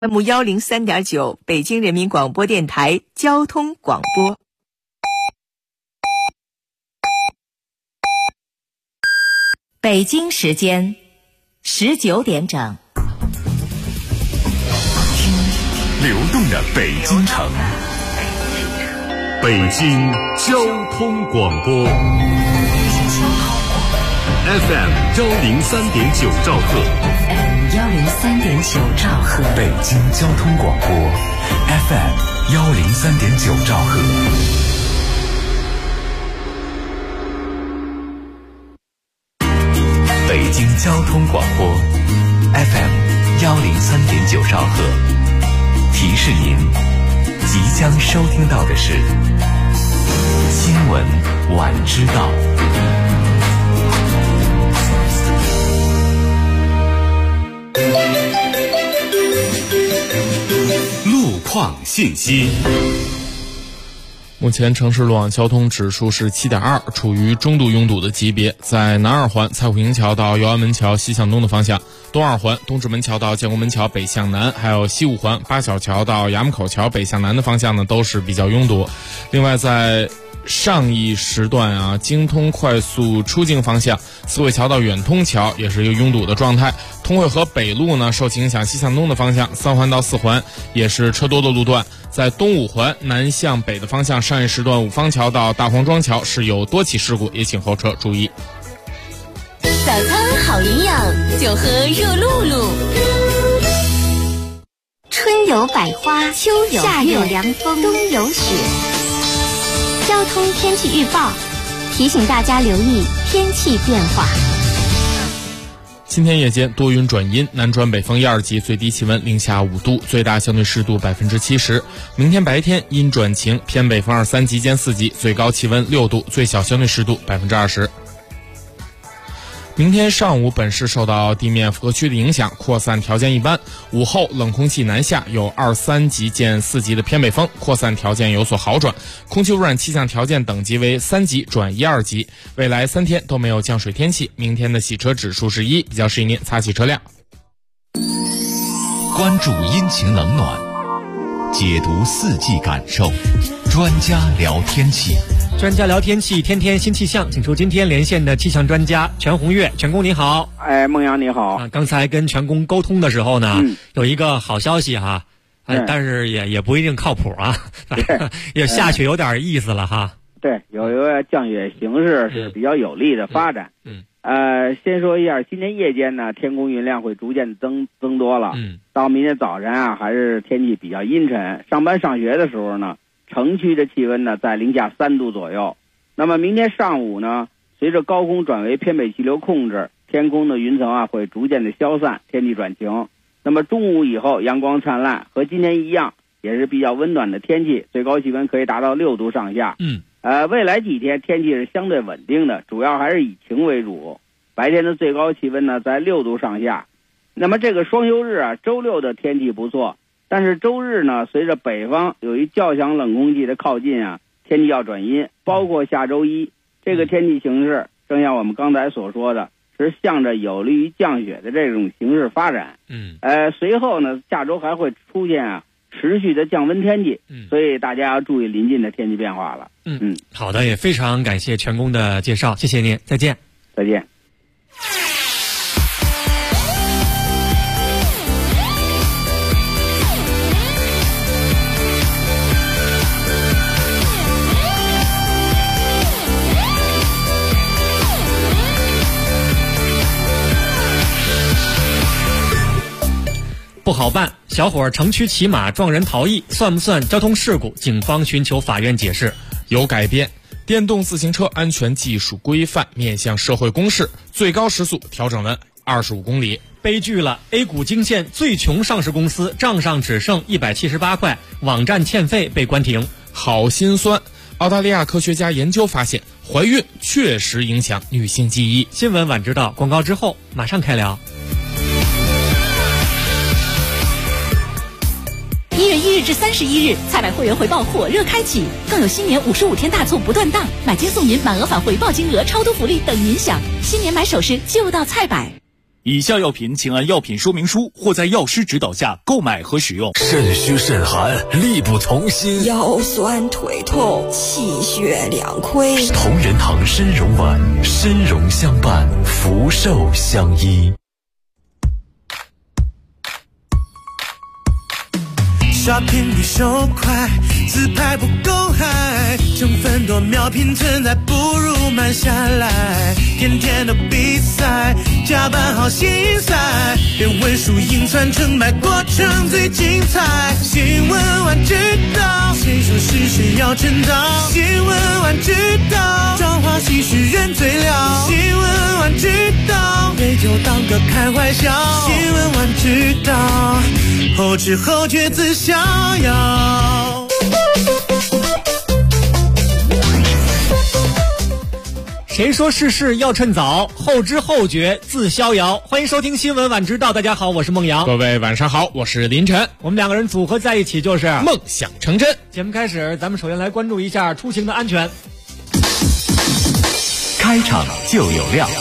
FM103.9，北京人民广播电台交通广播。 北京时间19点整。 流动的北京城，北京交通广播 FM103.9兆赫 103.9兆赫， 北京交通广播 FM103.9兆赫。北京交通广播 FM103.9兆赫，提示您即将收听到的是新闻晚知道。路况信息。 目前城市路网交通指数是 7.2， 处于中度拥堵的级别。在南二环蔡虎营桥到姚安门桥西向东的方向，东二环东直门桥到建国门桥北向南，还有西五环八小桥到衙门口桥北向南的方向呢，都是比较拥堵。另外在上一时段京通快速出境方向，四惠桥到远通桥也是一个拥堵的状态。通惠河北路呢，受其影响西向东的方向，三环到四环也是车多的路段。在东五环南向北的方向，上一时段五方桥到大黄庄桥是有多起事故，也请后车注意。 早餐好营养，就喝热露露。 春有百花，秋有夏有凉风，冬有雪。交通天气预报提醒大家留意天气变化。 今天夜间多云转阴，南转北风1、2级，最低气温零下5度，最大相对湿度70%。明天白天阴转晴，偏北风2、3级见4级，最高气温6度，最小相对湿度20%。明天上午本市受到地面负荷区的影响，扩散条件一般。午后冷空气南下，有2、3级见4级的偏北风，扩散条件有所好转，空气污染气象条件等级为3级转1、2级。未来3天都没有降水天气，明天的洗车指数是1，比较适宜您擦洗车辆。 关注阴晴冷暖，解读四季感受，专家聊天气。 专家聊天气，天天新气象，请出今天连线的气象专家全红月。全工你好。 孟阳你好。 刚才跟全工沟通的时候呢，有一个好消息哈，但是也不一定靠谱啊，也下雪有点意思了哈。 对，有一个降雪形势是比较有利的发展。先说一下，今天夜间呢，天空云量会逐渐增多了。到明天早晨还是天气比较阴沉。上班上学的时候呢，城区的气温呢在零下3度左右。那么明天上午呢，随着高空转为偏北气流控制，天空的云层会逐渐的消散，天气转晴。那么中午以后阳光灿烂，和今天一样，也是比较温暖的天气，最高气温可以达到6度上下。未来几天天气是相对稳定的，主要还是以晴为主。白天的最高气温呢在6度上下。那么这个双休日周六的天气不错。但是周日呢，随着北方有一较强冷空气的靠近天气要转阴，包括下周一，这个天气形势正像我们刚才所说的，是向着有利于降雪的这种形势发展。随后呢，下周还会出现持续的降温天气，所以大家要注意临近的天气变化了。 好的，也非常感谢全工的介绍，谢谢您，再见。 再见。 不好办，小伙城区骑马撞人逃逸，算不算交通事故？警方寻求法院解释。 有改变，电动自行车安全技术规范面向社会公示，最高时速调整为25公里。 悲剧了 ，A 股惊现最穷上市公司账上只剩178块，网站欠费被关停， 好心酸。澳大利亚科学家研究发现，怀孕确实影响女性记忆。 新闻晚知道，广告之后马上开聊。 1月1日至31日，菜百会员回报火热开启，更有新年55天大促不断档，买金送银，满额返回报金额，超多福利等您享。新年买首饰就到菜百。 以下药品请按药品说明书或在药师指导下购买和使用。 肾虚肾寒，力不从心， 腰酸腿痛，气血两亏。 同仁堂参茸丸，参茸相伴，福寿相依。 刷屏比手快，自拍不够嗨，成分多秒拼存在，不如慢下来。天天的比赛，加班好心塞，别问输赢算成败，过程最精彩。新闻晚知道，谁说是谁要趁早？新闻晚知道，朝花夕拾人最了。新闻晚知道，杯酒当歌开怀笑。新闻晚知道，后知后觉自逍遥。 谁说事事要趁早，后知后觉自逍遥。欢迎收听新闻晚知道，大家好，我是孟阳。 各位晚上好，我是林晨。 我们两个人组合在一起就是梦想成真。 节目开始，咱们首先来关注一下出行的安全。 开场就有料。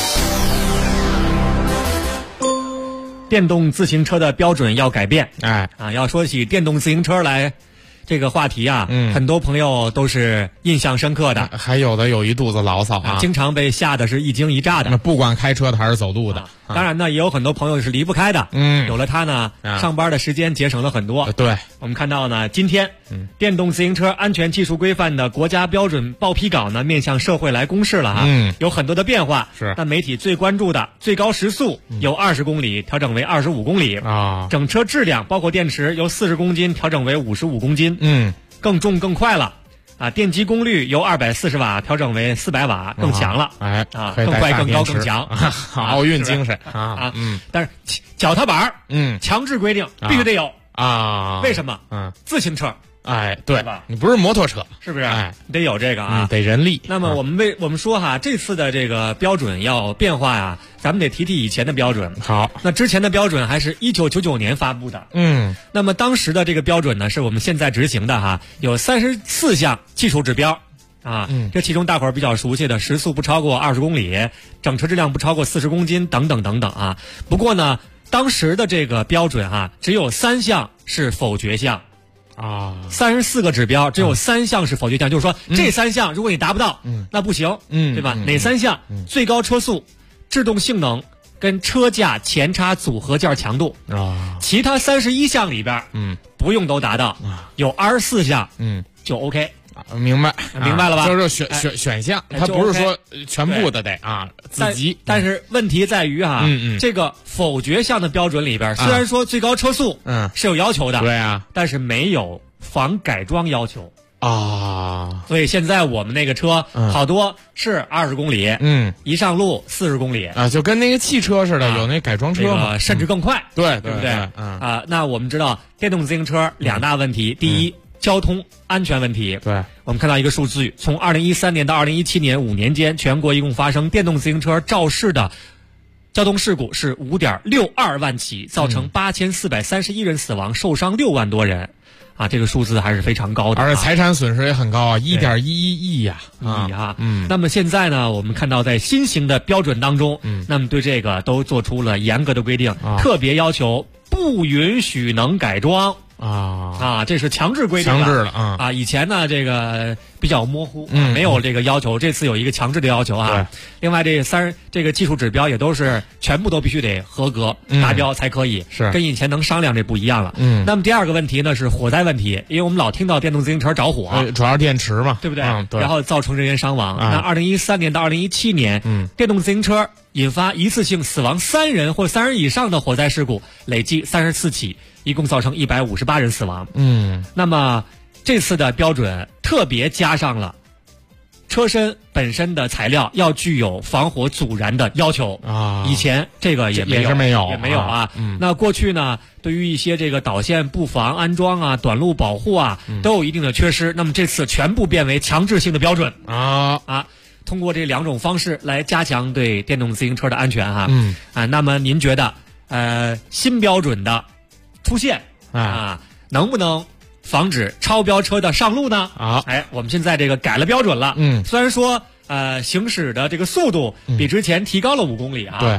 电动自行车的标准要改变。要说起电动自行车来这个话题啊，很多朋友都是印象深刻的， 还有的有一肚子牢骚啊， 经常被吓得是一惊一乍的。 不管开车的还是走路的， 当然呢，也有很多朋友是离不开的。有了它呢，上班的时间节省了很多。 对， 我们看到呢，今天电动自行车安全技术规范的国家标准报批稿呢，面向社会来公示了有很多的变化。 是， 但媒体最关注的最高时速由20公里调整为25公里啊， 整车质量包括电池由40公斤调整为55公斤。更重更快了啊！电机功率由240瓦调整为400瓦，更强了。更快更高更强。 奥运精神但是脚踏板强制规定必须得有啊。 为什么？自行车。 对吧？你不是摩托车， 是不是？你得有这个啊， 得人力。 那么我们说哈，这次的这个标准要变化呀，咱们得提提以前的标准。 好， 那之前的标准还是1999年发布的。那么当时的这个标准呢，是我们现在执行的哈，有34项技术指标啊。这其中大伙儿比较熟悉的，时速不超过20公里，整车质量不超过40公斤等等等等啊。不过呢，当时的这个标准哈，只有3项是否决项。34个指标只有3项是否决项，就是说这3项如果你达不到，那不行，对吧？哪3项？最高车速、制动性能跟车架前叉组合件强度其他31项里边，不用都达到，有24项，就 OK。 明白了吧？ 就是选项，它不是说全部的得自己。 但是问题在于这个否决项的标准里边，虽然说最高车速是有要求的， 对啊， 但是没有防改装要求啊。 所以现在我们那个车好多是20公里，一上路40公里啊，就跟那个汽车似的，有那改装车嘛， 甚至更快， 对不对？那我们知道电动自行车2大问题，第一，交通安全问题。 对， 我们看到一个数据，从2013年到2017年5年间，全国一共发生电动自行车肇事的交通事故是5.62万起，造成8431人死亡，受伤6万多人。这个数字还是非常高的， 而且财产损失也很高啊，1.11亿呀！ 那么现在呢，我们看到在新型的标准当中，那么对这个都做出了严格的规定，特别要求不允许能改装。这是强制规定的， 强制了以前呢，这个比较模糊，没有这个要求。这次有一个强制的要求啊。另外，这个技术指标也都是全部都必须得合格达标才可以， 是跟以前能商量这不一样了。那么第二个问题呢是火灾问题，因为我们老听到电动自行车着火， 主要是电池嘛， 对不对？ 对， 然后造成人员伤亡。那2013年到2017年，电动自行车引发一次性死亡3人或3人以上的火灾事故累计34起。一共造成158人死亡。那么这次的标准特别加上了车身本身的材料要具有防火阻燃的要求以前这个也没有啊。那过去呢，对于一些这个导线布防安装短路保护都有一定的缺失。那么这次全部变为强制性的标准通过这2种方式来加强对电动自行车的安全那么您觉得新标准的出现能不能防止超标车的上路呢？我们现在这个改了标准了。虽然说行驶的这个速度比之前提高了5公里对，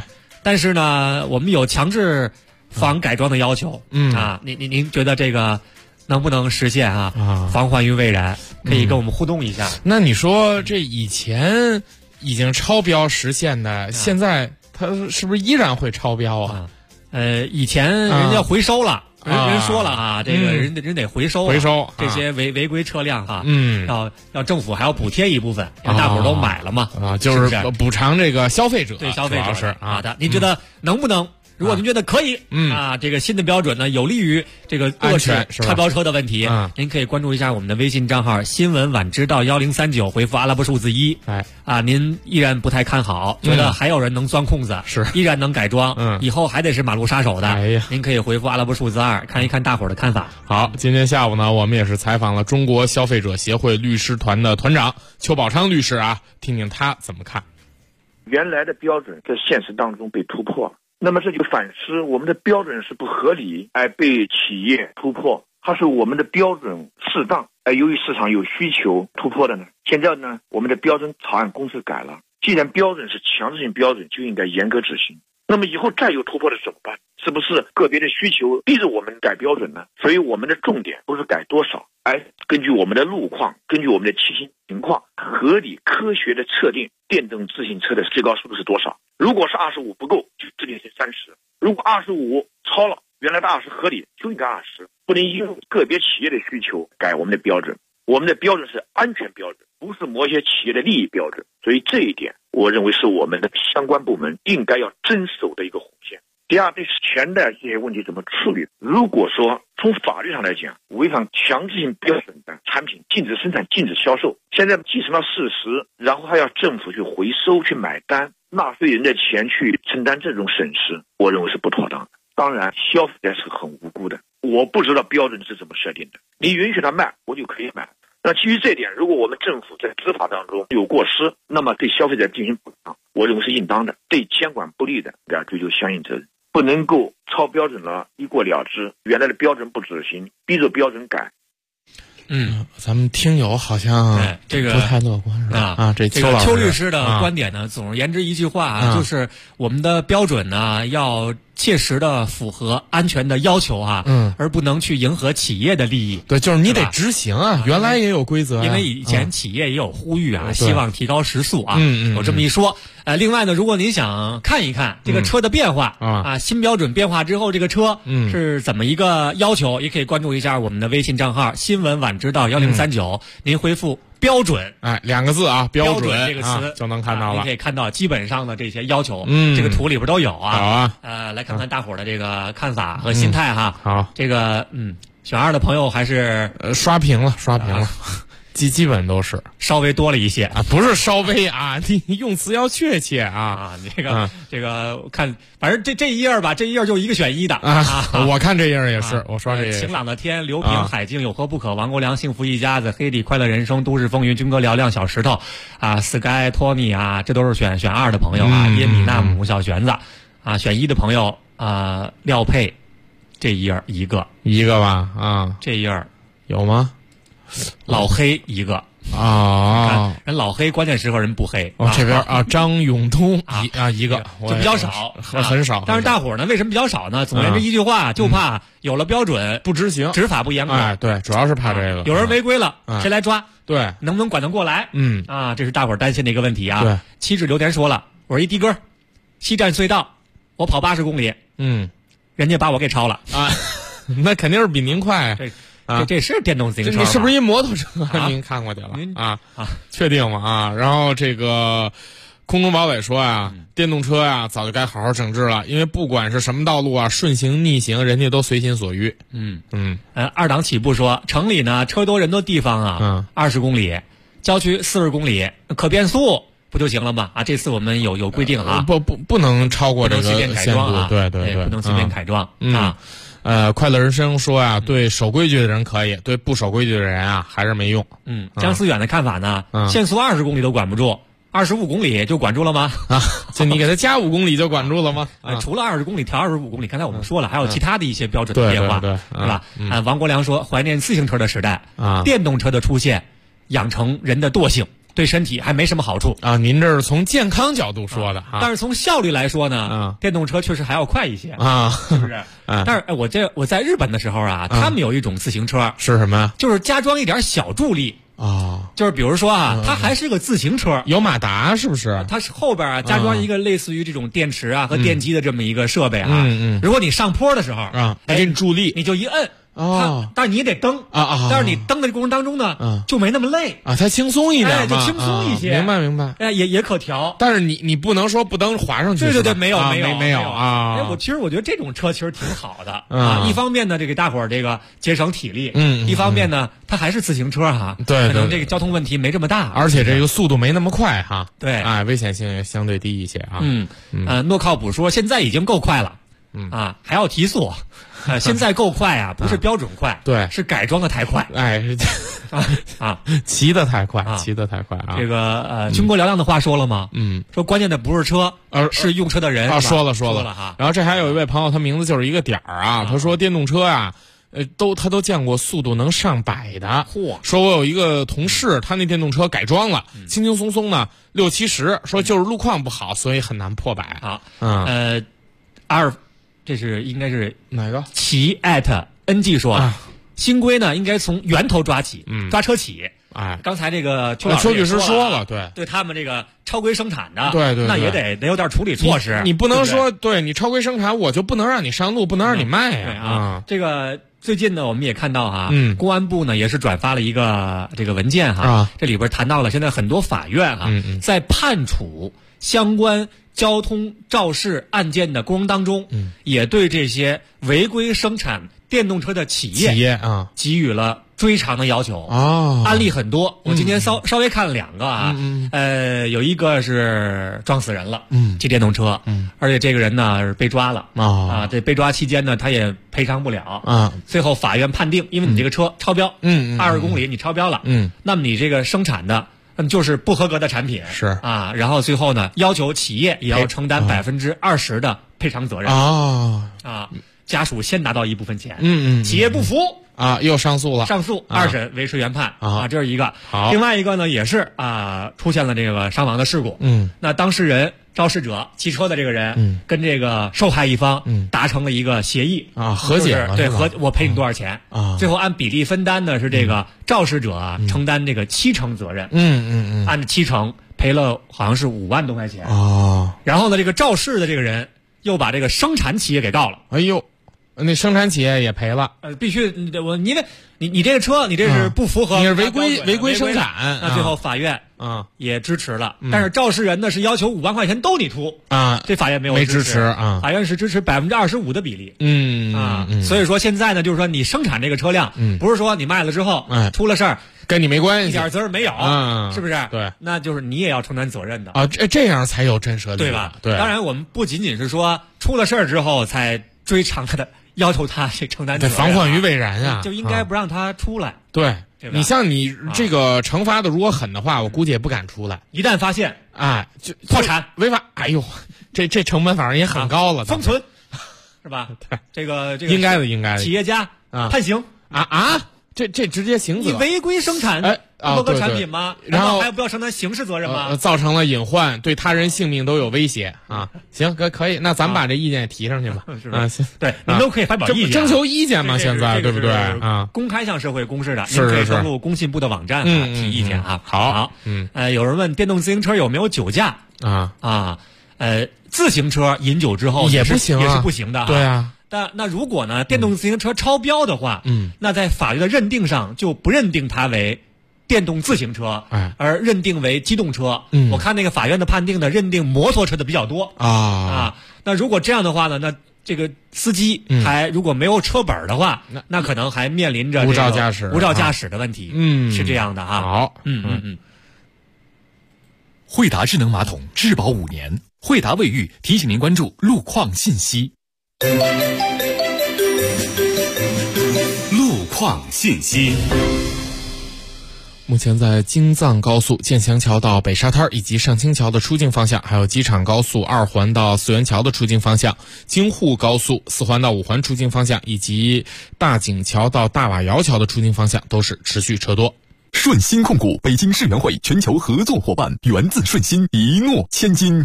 但是呢，我们有强制防改装的要求。您觉得这个能不能实现啊？防患于未然，可以跟我们互动一下。 那你说这以前已经超标实现的，现在它是不是依然会超标啊？ 以前人家回收了。人说了啊，这个人得回收这些违规车辆哈，要政府还要补贴一部分，让大伙儿都买了嘛就是补偿这个消费者， 对消费者是好的。您觉得能不能？如果您觉得可以，这个新的标准呢有利于这个遏制超标车的问题，您可以关注一下我们的微信账号新闻晚知道1039，回复阿拉伯数字1。您依然不太看好，觉得还有人能钻空子，依然能改装，以后还得是马路杀手的，您可以回复阿拉伯数字2，看一看大伙儿的看法。 好，今天下午呢，我们也是采访了中国消费者协会律师团的团长邱宝昌律师啊，听听他怎么看。 原来的标准在现实当中被突破了。那么这就反思我们的标准是不合理，被企业突破，还是我们的标准适当，由于市场有需求突破的呢？现在呢，我们的标准草案公示改了，既然标准是强制性标准，就应该严格执行。那么以后再有突破的怎么办？是不是个别的需求逼着我们改标准呢？所以我们的重点不是改多少，根据我们的路况，根据我们的骑行情况，合理科学的测定电动自行车的最高速度是多少。如果是25不够，就制定成30；如果25超了，原来的20合理，就应该20，不能因为个别企业的需求改我们的标准。我们的标准是安全标准，不是某些企业的利益标准。所以这一点，我认为是我们的相关部门应该要遵守的一个红线。第二，对前的这些问题怎么处理？如果说从法律上来讲，违反强制性标准的产品禁止生产、禁止销售，现在继承了事实，然后还要政府去回收、去买单，纳税人的钱去承担这种损失，我认为是不妥当的。当然，消费者是很无辜的，我不知道标准是怎么设定的，你允许他卖，我就可以买。那基于这点，如果我们政府在执法当中有过失，那么对消费者进行补偿，我认为是应当的。对监管不力的，要追究相应责任，不能够超标准了一过了之，原来的标准不执行，逼着标准改。 咱们听友好像这个不太乐观是吧？ 这个邱律师的观点呢，总而言之一句话就是我们的标准呢要切实的符合安全的要求而不能去迎合企业的利益。 对，就是你得执行啊，原来也有规则因为以前企业也有呼吁希望提高时速有这么一说。另外呢，如果您想看一看这个车的变化新标准变化之后这个车是怎么一个要求，也可以关注一下我们的微信账号新闻晚知道1039，您回复标准 2个字标准这个词就能看到了。 你可以看到基本上的这些要求这个图里边都有来看看大伙儿的这个看法和心态好， 这个选2的朋友还是刷屏了基本都是稍微多了一些不是稍微你用词要确切这个看，反正这一页吧，这一页就一个选1的我看这页也是，我刷这页晴朗的天，刘平海静有何不可，王国良幸福一家子，黑底快乐人生，都市风云，军哥嘹亮小石头Sky Tony 这都是选2的朋友耶米纳姆小玄子选1的朋友廖佩，这一页一个吧这一页有吗？ 老黑一个人老黑关键时候人不黑这边张永东一个就比较少很少。 但是大伙儿呢为什么比较少呢？总而言之一句话，就怕有了标准不执行， 执法不严格对，主要是怕这个有人违规了谁来抓？ 对， 能不能管得过来？这是大伙儿担心的一个问题对， 七指留言说了，我是一的哥，西站隧道我跑80公里人家把我给超了那肯定是比您快这是电动自行车， 你是不是一摩托车？您看过去了确定吗？然后这个空中堡垒说电动车早就该好好整治了，因为不管是什么道路顺行逆行，人家都随心所欲。 2档起步说，城里呢车多人多地方20公里，郊区40公里，可变速不就行了吗？这次我们有规定不能超过这个不能随便改装对， 不能随便改装快乐人生说对守规矩的人可以，对不守规矩的人还是没用。 江思远的看法呢？限速20公里都管不住，25公里就管住了吗？ 就你给他加5公里就管住了吗？ 除了20公里调25公里，刚才我们说了，还有其他的一些标准的变化， 对吧？王国良说，怀念自行车的时代，电动车的出现养成人的惰性。 对身体还没什么好处啊。您这是从健康角度说的但是从效率来说呢，电动车确实还要快一些啊， 是不是？但是我在日本的时候他们有一种自行车是什么？ 就是加装一点小助力。就是比如说它还是个自行车， 有马达是不是？ 它是后边加装一个类似于这种电池和电机的这么一个设备如果你上坡的时候给你助力， 你就一摁。但是你也得蹬但是你蹬的过程当中呢就没那么累它轻松一点就轻松一些。 明白。 也可调， 但是你不能说不蹬滑上去。 对，没有啊。 我觉得这种车其实挺好的一方面呢，这给大伙儿这个节省体力，一方面呢，它还是自行车对， 可能这个交通问题没这么大， 而且这个速度没那么快对， 危险性也相对低一些诺靠谱说现在已经够快了还要提速。现在够快不是标准快， 对， 是改装的太快， 骑的太快， 这个军国嘹亮的话说了吗？说关键的不是车，而是用车的人说了然后这还有一位朋友，他名字就是一个点儿他说电动车他都见过速度能上100的。说我有一个同事，他那电动车改装了，轻轻松松呢60-70，说就是路况不好，所以很难破100。 这是应该是哪个？ 骑@NG 说新规呢应该从源头抓起，抓车企。刚才这个邱律师说了， 对他们这个超规生产的， 对， 那也得有点处理措施。 你不能说对你超规生产，我就不能让你上路，不能让你卖这个最近呢，我们也看到公安部呢也是转发了一个这个文件这里边谈到了现在很多法院在判处相关交通肇事案件的过程当中，也对这些违规生产电动车的企业给予了追偿的要求案例很多。我今天稍微看了2个有一个是撞死人了，骑电动车，而且这个人呢是被抓了这被抓期间呢他也赔偿不了最后法院判定，因为你这个车超标，20公里你超标了，那么你这个生产的就是不合格的产品， 是然后最后呢要求企业也要承担20%的赔偿责任家属先拿到一部分钱，企业不服又上诉了， 二审维持原判这是一个。另外一个呢也是出现了这个伤亡的事故，那当事人肇事者骑车的这个人跟这个受害一方达成了一个协议和解了， 对，我赔你多少钱最后按比例分担呢是这个肇事者承担这个70%责任，按70%赔了好像是5万多块钱然后呢这个肇事的这个人又把这个生产企业给告了， 那生产企业也赔了， 必须你这个车你这是不符合， 你是违规生产， 那最后法院也支持了，但是肇事人呢是要求5万块钱都你出这法院没支持法院是支持25%的比例，所以说现在呢就是说你生产这个车辆，不是说你卖了之后出了事儿跟你没关系， 一点责任没有，是不是？ 对， 那就是你也要承担责任的这样才有震慑力， 对吧？ 对， 当然我们不仅仅是说出了事儿之后才追偿他的。要求他去承担责任， 防患于未然就应该不让他出来。 对，你像你这个惩罚的如果狠的话，我估计也不敢出来。 一旦发现就破产违法，这成本反正也很高了， 封存是吧？对，这个应该的， 企业家判刑这直接刑责， 你违规生产不合格产品吗？然后还不要承担刑事责任吗？ 造成了隐患，对他人性命都有威胁行，可以，那咱们把这意见也提上去吧。 行，对，你们都可以发表意见， 征求意见嘛，现在对不对公开向社会公示的，您可以登录工信部的网站提意见好， 有人问电动自行车有没有酒驾自行车饮酒之后也不行， 也是不行的， 对啊。 那如果呢，电动自行车超标的话，那在法律的认定上就不认定它为电动自行车，而认定为机动车。我看那个法院的判定呢，认定摩托车的比较多那如果这样的话呢，那这个司机还如果没有车本的话，那可能还面临着无照驾驶的问题。是这样的好， 惠达智能马桶质保5年，惠达卫浴提醒您关注路况信息。 路况信息。 目前在京藏高速建祥桥到北沙滩以及上清桥的出境方向，还有机场高速2环到四元桥的出境方向，京沪高速4环到5环出境方向，以及大井桥到大瓦窑桥的出境方向都是持续车多。 顺心控股，北京世园会全球合作伙伴，源自顺心，一诺千金。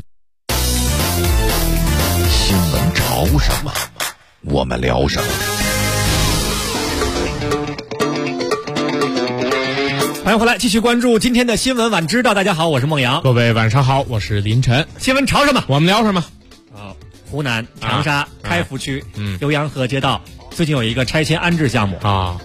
新闻潮什么，我们聊什么。 欢迎回来，继续关注今天的新闻晚知道。大家好，我是孟阳。 各位晚上好，我是林晨。 新闻潮什么， 我们聊什么？ 湖南长沙开福区浏阳河街道最近有一个拆迁安置项目啊。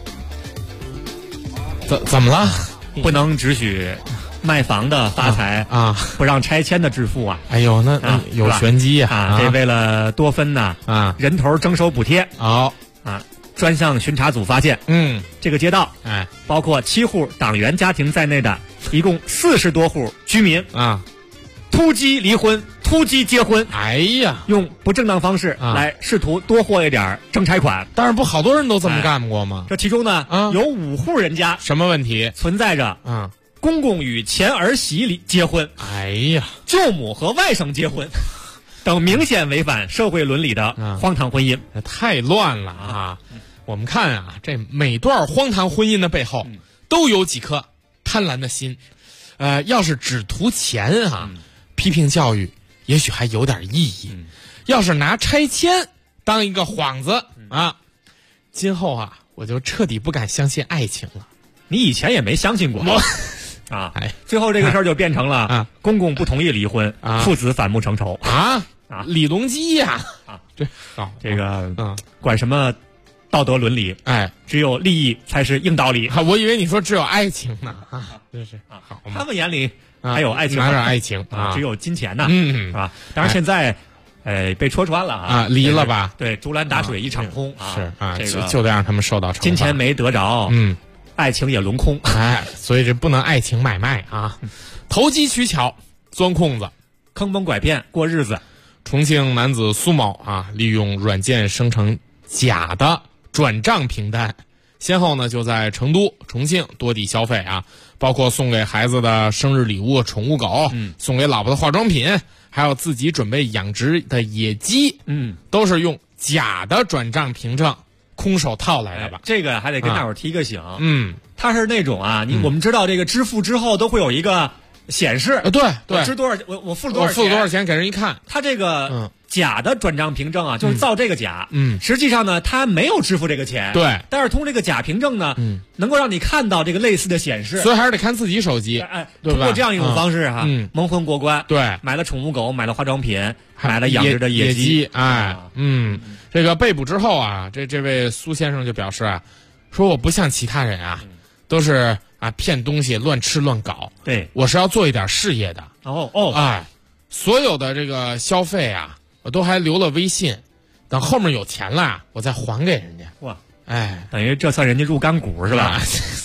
怎么了？ 不能只许卖房的发财啊， 不让拆迁的致富啊！ 哎呦，那有玄机啊！这为了多分呢人头征收补贴。 好专项巡查组发现，这个街道包括7户党员家庭在内的一共40多户居民突击离婚、突击结婚， 哎呀， 用不正当方式来试图多获一点正差款。 但是不好多人都这么干过吗？ 这其中呢，有5户人家什么问题存在着公公与前儿媳结婚， 哎呀， 舅母和外甥结婚等明显违反社会伦理的荒唐婚姻， 太乱了啊！我们看啊，这每段荒唐婚姻的背后都有几颗贪婪的心。要是只图钱批评教育也许还有点意义。要是拿拆迁当一个幌子今后我就彻底不敢相信爱情了。 你以前也没相信过最后这个事儿就变成了公公不同意离婚，父子反目成仇李隆基呀这个管什么道德伦理，只有利益才是硬道理。 我以为你说只有爱情呢真是他们眼里还有爱情， 哪点爱情只有金钱呢当然现在被戳穿了离了吧？ 对，竹篮打水一场空是这个就得让他们受到惩罚。 金钱没得着，爱情也轮空， 所以这不能爱情买卖投机取巧，钻空子， 坑蒙拐骗过日子。 重庆男子苏某利用软件生成假的转账凭单，先后呢就在成都、重庆多地消费包括送给孩子的生日礼物宠物狗，送给老婆的化妆品，还有自己准备养殖的野鸡，都是用假的转账凭证空手套来的吧？ 这个还得跟大伙儿提个醒，它是那种我们知道这个支付之后都会有一个显示， 对， 我支多少，我付了多少钱， 付了多少钱给人一看， 他这个假的转账凭证就是造这个假，实际上呢他没有支付这个钱， 对， 但是通过这个假凭证呢，能够让你看到这个类似的显示， 所以还是得看自己手机，对吧？ 通过这样一种方式蒙混过关， 对， 买了宠物狗，买了化妆品，买了养殖的野鸡， 这个被捕之后这位苏先生就表示说我不像其他人都是骗东西乱吃乱搞， 对， 我是要做一点事业的。所有的这个消费我都还留了微信，等后面有钱了我再还给人家。 哇，等于这算人家入干股是吧？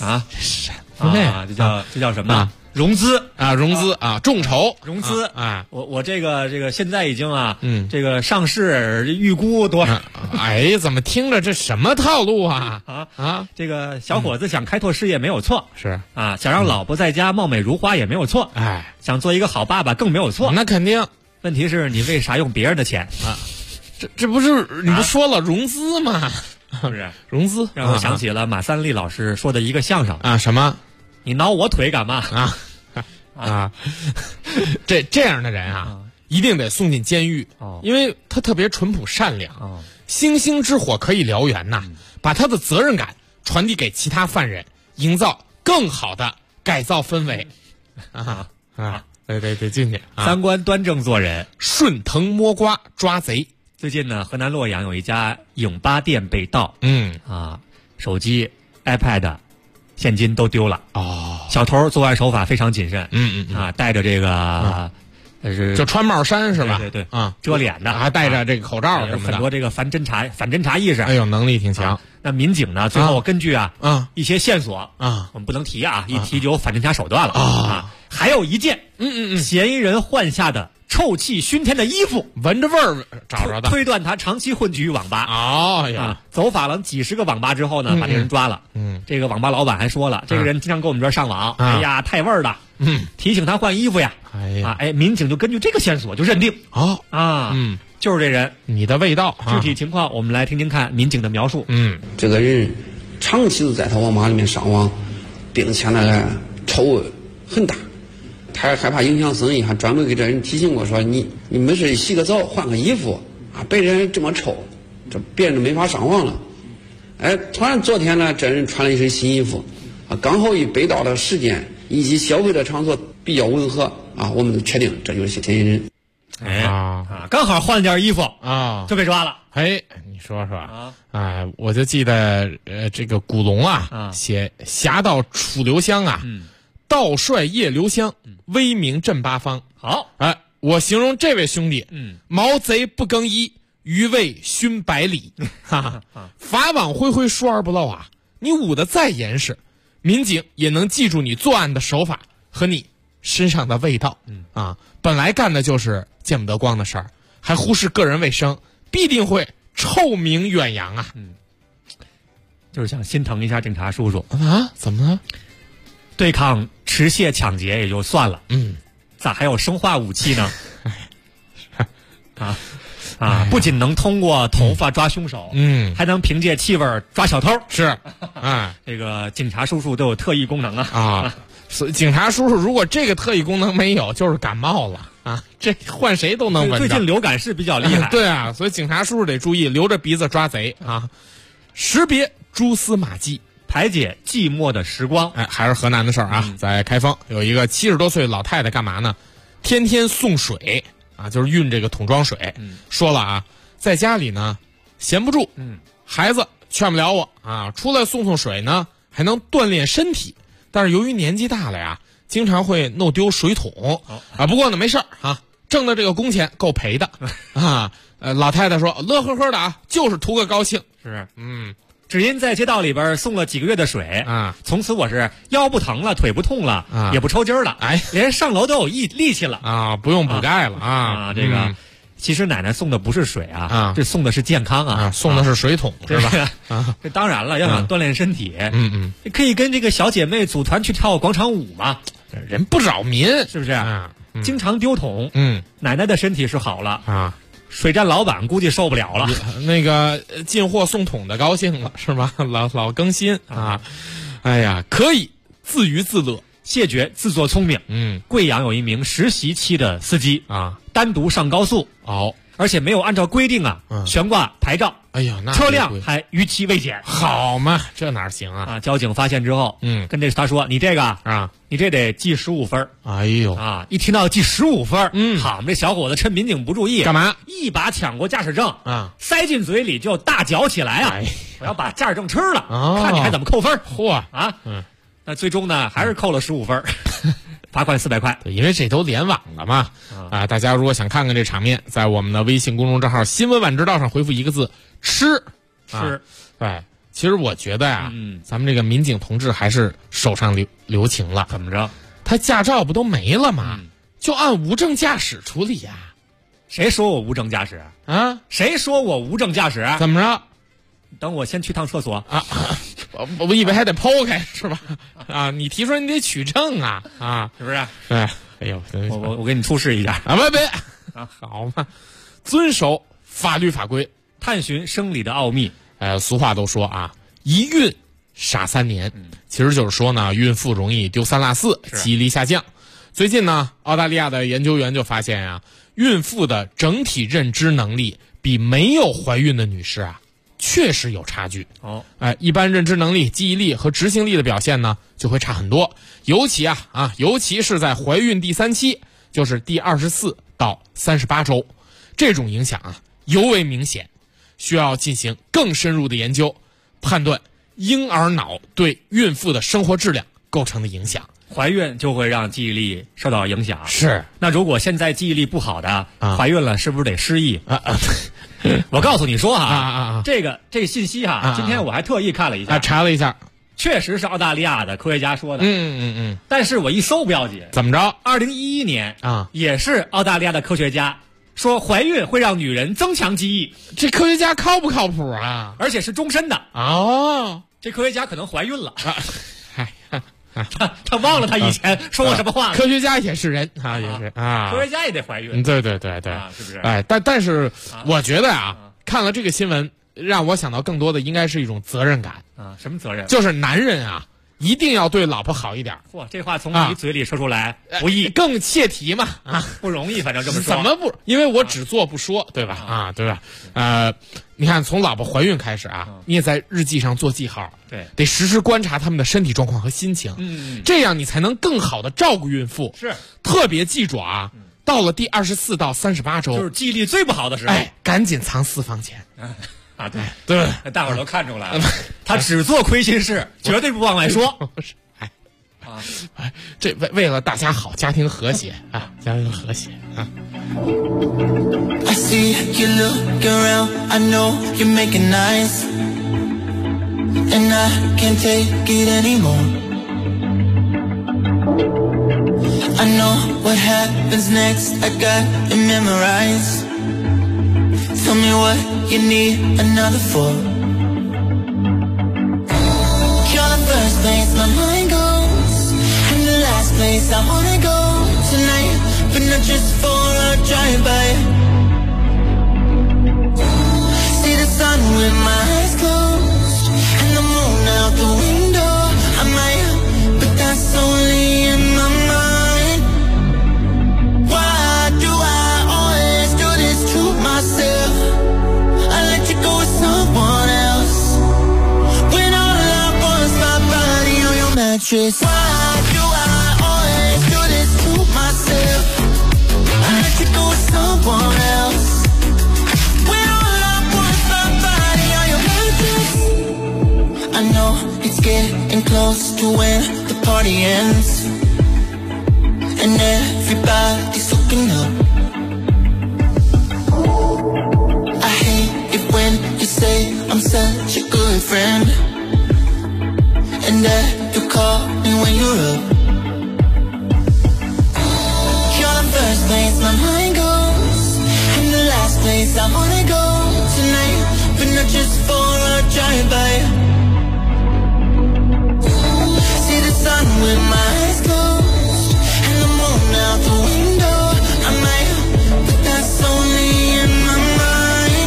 这叫什么？融资众筹融资我这个现在已经这个上市预估多少？ 怎么听着这什么套路这个小伙子想开拓事业没有错， 是想让老婆在家貌美如花也没有错，想做一个好爸爸更没有错， 那肯定。 问题是你为啥用别人的钱这不是你不说了融资吗？ 是不是融资？ 让我想起了马三立老师说的一个相声什么？ 你挠我腿干嘛这样的人一定得送进监狱，因为他特别淳朴善良，星星之火可以燎原把他的责任感传递给其他犯人，营造更好的改造氛围得进去三观端正做人， 顺藤摸瓜抓贼。 最近呢，河南洛阳有一家影吧店被盗，手机、iPad、现金都丢了。小偷作案手法非常谨慎，戴着这个就穿帽衫是吧？ 对遮脸的， 还戴着这个口罩什么的， 很多这个反侦查意识。 能力挺强。 那民警呢，最后根据一些线索我们不能提一提就有反侦查手段了还有一件嫌疑人换下的臭气熏天的衣服， 闻着味儿找着的， 推断他长期混迹于网吧。走访了几十个网吧之后呢，把这人抓了。这个网吧老板还说了，这个人经常跟我们这儿上网，太味儿了。提醒他换衣服呀。民警就根据这个线索就认定就是这人。 你的味道。 具体情况我们来听听看民警的描述。 这个人长期都在他网吧里面上网， 并且那个臭味很大，他还害怕影响生意，还专门给这人提醒我说你没事洗个澡换个衣服啊，别人这么臭，这别人都没法上网了。哎，突然昨天呢，这人穿了一身新衣服啊，刚好与被盗的时间以及消费的场所比较吻合啊，我们就确定这就是嫌疑人。 刚好换了件衣服啊， 就被抓了。 嘿，你说说啊，我就记得这个古龙写侠盗楚留香啊，道帅夜留香，威名震八方。 好， 我形容这位兄弟，毛贼不更衣，余味熏百里，哈哈，法网恢恢，疏而不漏啊！你捂得再严实，民警也能记住你作案的手法和你身上的味道。本来干的就是见不得光的事儿，还忽视个人卫生，必定会臭名远扬啊！ 就是想心疼一下警察叔叔啊？怎么了？ 对抗持械抢劫也就算了，咋还有生化武器呢？不仅能通过头发抓凶手，还能凭借气味抓小偷。 是， 这个警察叔叔都有特异功能啊！ 所以警察叔叔如果这个特异功能没有，就是感冒了啊！这换谁都能闻着。 最近流感是比较厉害， 对啊，所以警察叔叔得注意，留着鼻子抓贼啊！识别蛛丝马迹， 排解寂寞的时光。 还是河南的事儿啊，在开封有一个70多岁老太太干嘛呢？天天送水啊，就是运这个桶装水。说了啊，在家里呢闲不住，孩子劝不了我啊，出来送水呢还能锻炼身体。但是由于年纪大了呀，经常会弄丢水桶不过呢没事儿啊，挣的这个工钱够赔的啊。老太太说乐呵呵的啊，就是图个高兴。 是，只因在街道里边送了几个月的水从此我是腰不疼了，腿不痛了，也不抽筋了，连上楼都有力气了啊，不用补钙了这个其实奶奶送的不是水这送的是健康送的是水桶，是吧？ 这当然了，要想锻炼身体，可以跟这个小姐妹组团去跳广场舞嘛。 人不扰民， 是不是？经常丢桶，奶奶的身体是好了啊。 水站老板估计受不了了， 那个进货送桶的高兴了是吧？老更新啊！哎呀，可以自娱自乐， 谢绝自作聪明。贵阳有一名实习期的司机单独上高速而且没有按照规定悬挂牌照。 哎呀，那车辆还逾期未检， 好嘛，这哪行啊？ 交警发现之后，跟他说：“你这个你这得记15分。” 哎呦一听到记15分，好嘛，这小伙子趁民警不注意， 干嘛？ 一把抢过驾驶证塞进嘴里就大嚼起来我要把驾驶证吃了，看你还怎么扣分。 嚯那最终呢，还是扣了15分。罚款400块， 因为这都联网了嘛。大家如果想看看这场面，在我们的微信公众账号新闻晚知道上回复一个字吃。对，其实我觉得咱们这个民警同志还是手上留情了。 怎么着？ 他驾照不都没了吗？就按无证驾驶处理呀。 谁说我无证驾驶谁说我无证驾驶？ 怎么着？ 等我先去趟厕所我以为还得剖开是吧？你提出来你得取证是不是？ 哎呦， 我给你出示一下别好嘛，遵守法律法规， 探寻生理的奥秘。 俗话都说一孕傻3年，其实就是说呢，孕妇容易丢三落四，记忆力下降。最近呢，澳大利亚的研究员就发现孕妇的整体认知能力比没有怀孕的女士确实有差距。一般认知能力、记忆力和执行力的表现呢，就会差很多。尤其是在怀孕第3期，就是第24到38周，这种影响尤为明显，需要进行更深入的研究，判断婴儿脑对孕妇的生活质量构成的影响。 怀孕就会让记忆力受到影响。 是。 那如果现在记忆力不好的怀孕了，是不是得失忆？我告诉你说这个信息今天我还特意看了一下， 查了一下， 确实是澳大利亚的科学家说的。但是我一搜不要紧， 怎么着 ？2011年也是澳大利亚的科学家说怀孕会让女人增强记忆。 这科学家靠不靠谱啊？ 而且是终身的。这科学家可能怀孕了。他忘了他以前说过什么话了。 科学家也是人也是科学家也得怀孕。 对， 是不是？ 但是我觉得看了这个新闻，让我想到更多的应该是一种责任感。 什么责任？ 就是男人一定要对老婆好一点。 嚯，这话从你嘴里说出来，不易， 更切题嘛不容易，反正这么说。 怎么不？因为我只做不说，对吧？对吧？你看，从老婆怀孕开始你也在日记上做记号， 对， 得时时观察他们的身体状况和心情，这样你才能更好的照顾孕妇。 是， 特别记住到了第24到38周， 就是记忆力最不好的时候， 赶紧藏私房钱。 对，大伙儿都看出来了，他只做亏心事，绝对不往外说。 这为了大家好，家庭和谐家庭和谐 I see you look around, I know you're making nice, and I can't take it anymore. I know what happens next, I got it memorized. Tell me what you need another for. You're the first place my mind goes, and the last place I wanna go tonight, but not just for a drive-by. See the sun with my eyes closed, and the moon out the window. I might, but that's only in my mind. Why do I always do this to myself? I let you go with someone else, when all I want is my body on your mattress. Why do I always do this to myself? I let you go with someone else, when all I want is my body on your mattress. I know it's getting close to when the party ends, and everybody's hooking up. I hate it when you say I'm such a good friend, and that you call me when you're up. You're the first place my mind goes, and the last place I wanna go tonight, but not just for a drive-by. See the sun with my eyes closed, and the moon out the window. I might, but that's only in my mind.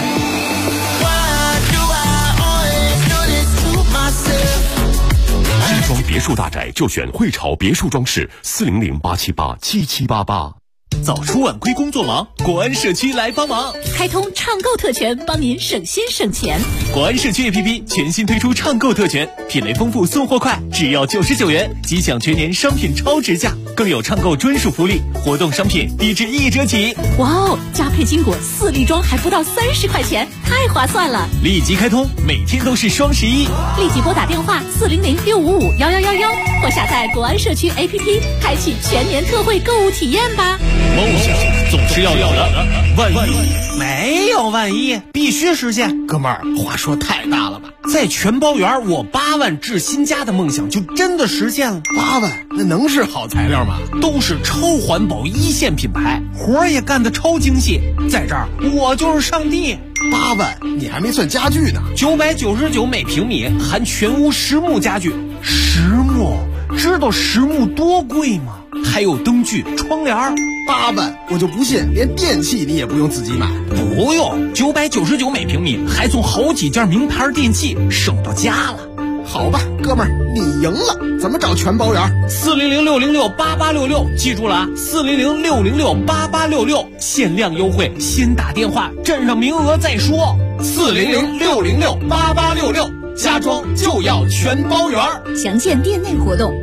Why do I always do this to myself? 精装别墅大宅就选汇潮别墅装饰，400-878-7788。 早出晚归工作忙，国安社区来帮忙， 开通畅购特权，帮您省心省钱。 国安社区 APP 全新推出畅购特权，品类丰富，送货快，只要99元即享全年商品超值价，更有畅购专属福利，活动商品低至1折起。 哇哦，加配金果4粒装还不到30块钱，太划算了！ 立即开通，每天都是双11， 立即拨打电话400-655-1111，或下载国安社区 APP， 开启全年特惠购物体验吧。 梦想总是要有的，万一没有万一，必须实现。哥们儿，话说太大了吧？在全包园，我8万置新家的梦想就真的实现了。 8万，那能是好材料吗？ 都是超环保1线品牌，活儿也干得超精细。在这儿，我就是上帝。 8万，你还没算家具呢。 999每平米，含全屋实木家具。实木，知道实木多贵吗？还有灯具、窗帘。 8万，我就不信连电器你也不用自己买。 不用，999每平米，还送好几件名牌电器，省到家了。 好吧，哥们儿，你赢了。怎么找全包园 ？400-606-8866，记住了啊，400-606-8866，限量优惠，先打电话，占上名额再说。400-606-8866，家装就要全包园。 详见店内活动。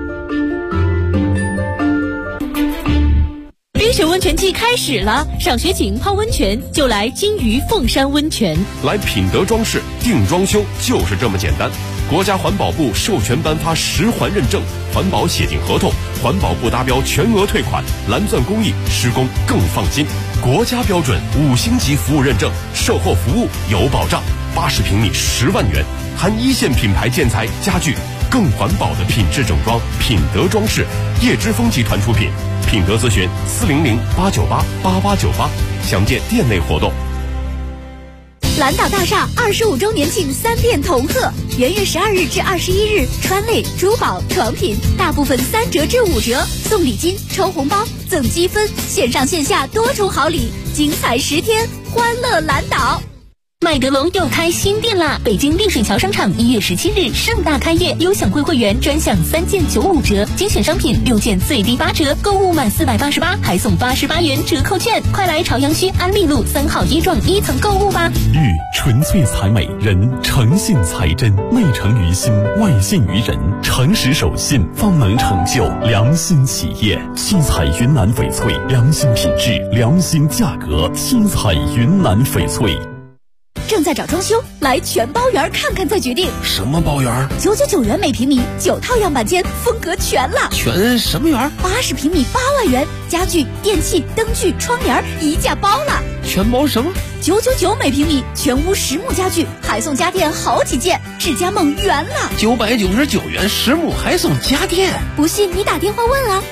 冰雪温泉季开始了，赏雪景、泡温泉就来金鱼凤山温泉。 来品德装饰定装修就是这么简单。国家环保部授权颁发10环认证，环保写进合同，环保部达标全额退款，蓝钻工艺，施工更放心。国家标准5星级服务认证，售后服务有保障。80平米10万元，含1线品牌建材家具，更环保的品质整装。品德装饰，叶之峰集团出品。品德咨询400-898-8898，详见店内活动。 蓝岛大厦25周年庆3店同贺，元月12日至21日，川类、珠宝、床品大部分3折至5折，送礼金、抽红包、赠积分，线上线下多重好礼，精彩10天，欢乐蓝岛。 麦德龙又开新店啦！北京丽水桥商场1月17日盛大开业，优享会会员专享3件95折，精选商品6件最低8折，购物满488还送88元折扣券，快来朝阳区安利路3号一幢1层购物吧！ 玉纯粹才美，人诚信才真，内诚于心，外信于人，诚实守信方能成就良心企业。七彩云南翡翠，良心品质，良心价格，七彩云南翡翠。 正在找装修，来全包园看看再决定。 什么包园 ？999元每平米，9套样板间，风格全了。 全什么园 ？80平米8万元，家具、电器、灯具、窗帘一价包了。 全包什么 ？999每平米，全屋实木家具，还送家电好几件，智家梦圆了。 999元实木还送家电， 不信你打电话问啊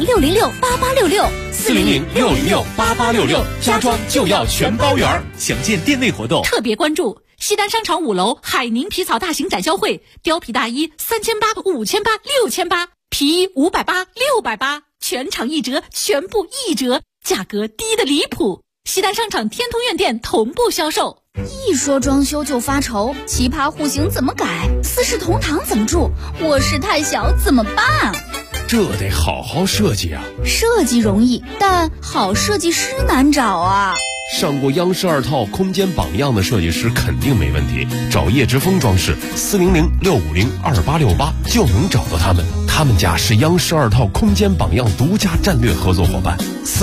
，400-606-8866，400-606-8866， 家装就要全包园。详见店内活动。 特别关注西单商场5楼海宁皮草大型展销会，貂皮大衣3800、5800、6800，皮衣580、680，全场1折，全部1折，价格低得离谱。西单商场天通苑店同步销售。 一说装修就发愁，奇葩户型怎么改？四世同堂怎么住？卧室太小怎么办？ 这得好好设计啊！ 设计容易，但好设计师难找啊。 上过央视2套空间榜样的设计师肯定没问题，找叶之峰装饰400-650-2868就能找到他们。他们家是央视2套空间榜样独家战略合作伙伴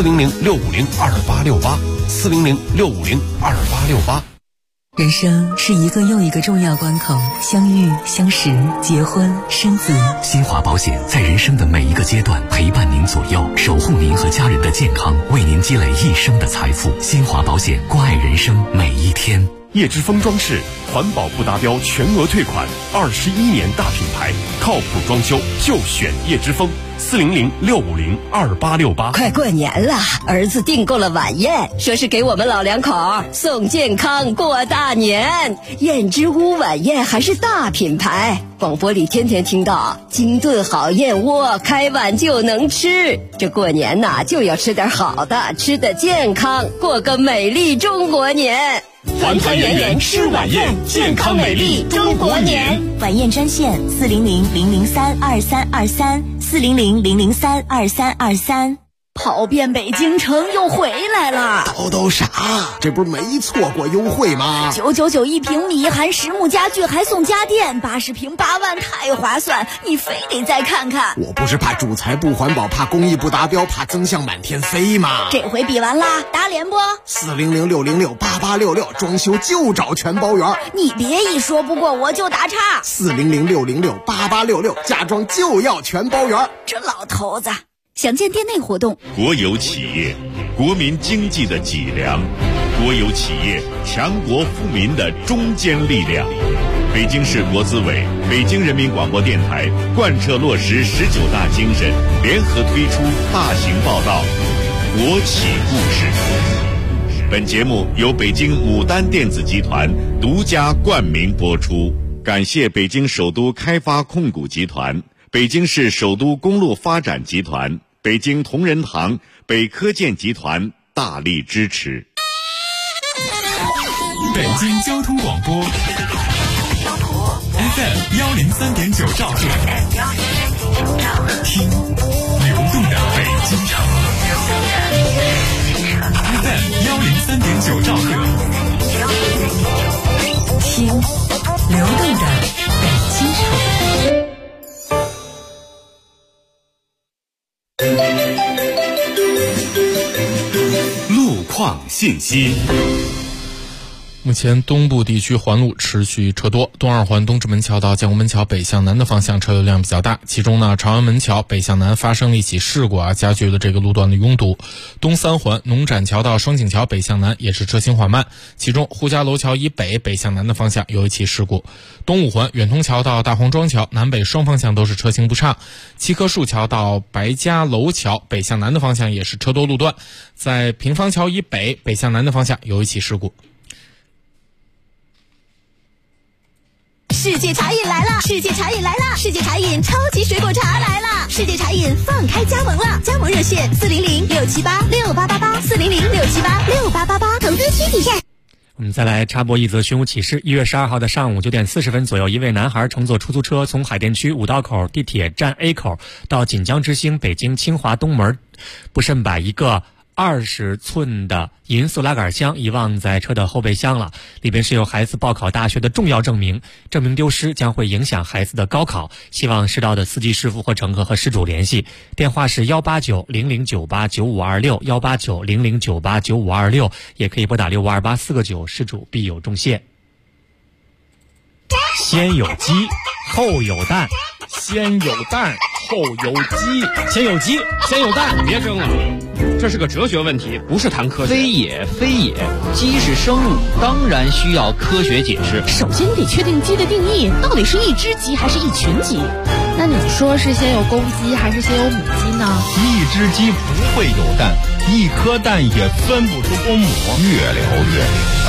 ，400-650-2868，400-650-2868。 人生是一个又一个重要关口，相遇、相识、结婚、生子。 新华保险在人生的每一个阶段陪伴您左右，守护您和家人的健康，为您积累一生的财富。新华保险，关爱人生每一天。 叶之峰装饰，环保不达标全额退款，21年大品牌，靠谱装修就选叶之峰，400-650-2868。 快过年了，儿子订购了晚宴，说是给我们老两口送健康过大年。燕之屋晚宴还是大品牌，广播里天天听到金炖好燕窝，开碗就能吃。这过年呐，就要吃点好的，吃得健康，过个美丽中国年。 团团圆圆吃晚宴，健康美丽中国年。 晚宴专线400-003-2323，400-003-2323。跑遍北京城又回来了。 都啥？这不是没错过优惠吗 ？999一平米，含实木家具还送家电，80平8万，太划算！你非得再看看。 我不是怕主材不环保，怕工艺不达标，怕增项满天飞吗？ 这回比完啦，打脸不 ？400-606-8866，装修就找全包园。 你别一说不过我就打岔。 400-606-8866，家装就要全包园。 这老头子。详见店内活动。 国有企业，国民经济的脊梁；国有企业，强国富民的中坚力量。北京市国资委、北京人民广播电台贯彻落实19大精神，联合推出大型报道《国企故事》。本节目由北京牡丹电子集团独家冠名播出，感谢北京首都开发控股集团、北京市首都公路发展集团、北京同仁堂、北科建集团大力支持。 北京交通广播 FM 103.9兆赫，听流动的北京城。FM 103.9兆赫， 听流动的北京城。 路况信息。 目前东部地区环路持续车多，东二环东直门桥到建国门桥北向南的方向车流量比较大，其中呢，朝阳门桥北向南发生了一起事故加剧了这个路段的拥堵。东三环农展桥到双井桥北向南也是车行缓慢，其中呼家楼桥以北北向南的方向有一起事故。东五环远通桥到大黄庄桥南北双方向都是车行不畅，七棵树桥到白家楼桥北向南的方向也是车多路段，在平方桥以北北向南的方向有一起事故。 世界茶饮来了！世界茶饮来了！世界茶饮超级水果茶来了！世界茶饮放开加盟了，加盟热线400-678-6888，400-678-6888，投资需体验。 我们再来插播一则寻物启事。1月12号的上午9点40分左右，一位男孩乘坐出租车从海淀区五道口地铁站 A 口到锦江之星北京清华东门，不慎把一个20寸的银塑拉杆箱遗忘在车的后备箱了，里边是有孩子报考大学的重要证明，证明丢失将会影响孩子的高考，希望适到的司机师傅或乘客和失主联系，电话是18900989526 18900989526，也可以拨打652849，失主必有重谢。先有鸡后有蛋， 先有蛋后有鸡， 先有鸡先有蛋，别争了，这是个哲学问题，不是谈科学。 非也非也，鸡是生物，当然需要科学解释。 首先得确定鸡的定义，到底是一只鸡还是一群鸡？那你说是先有公鸡还是先有母鸡呢？ 一只鸡不会有蛋，一颗蛋也分不出公母。 越聊越明白。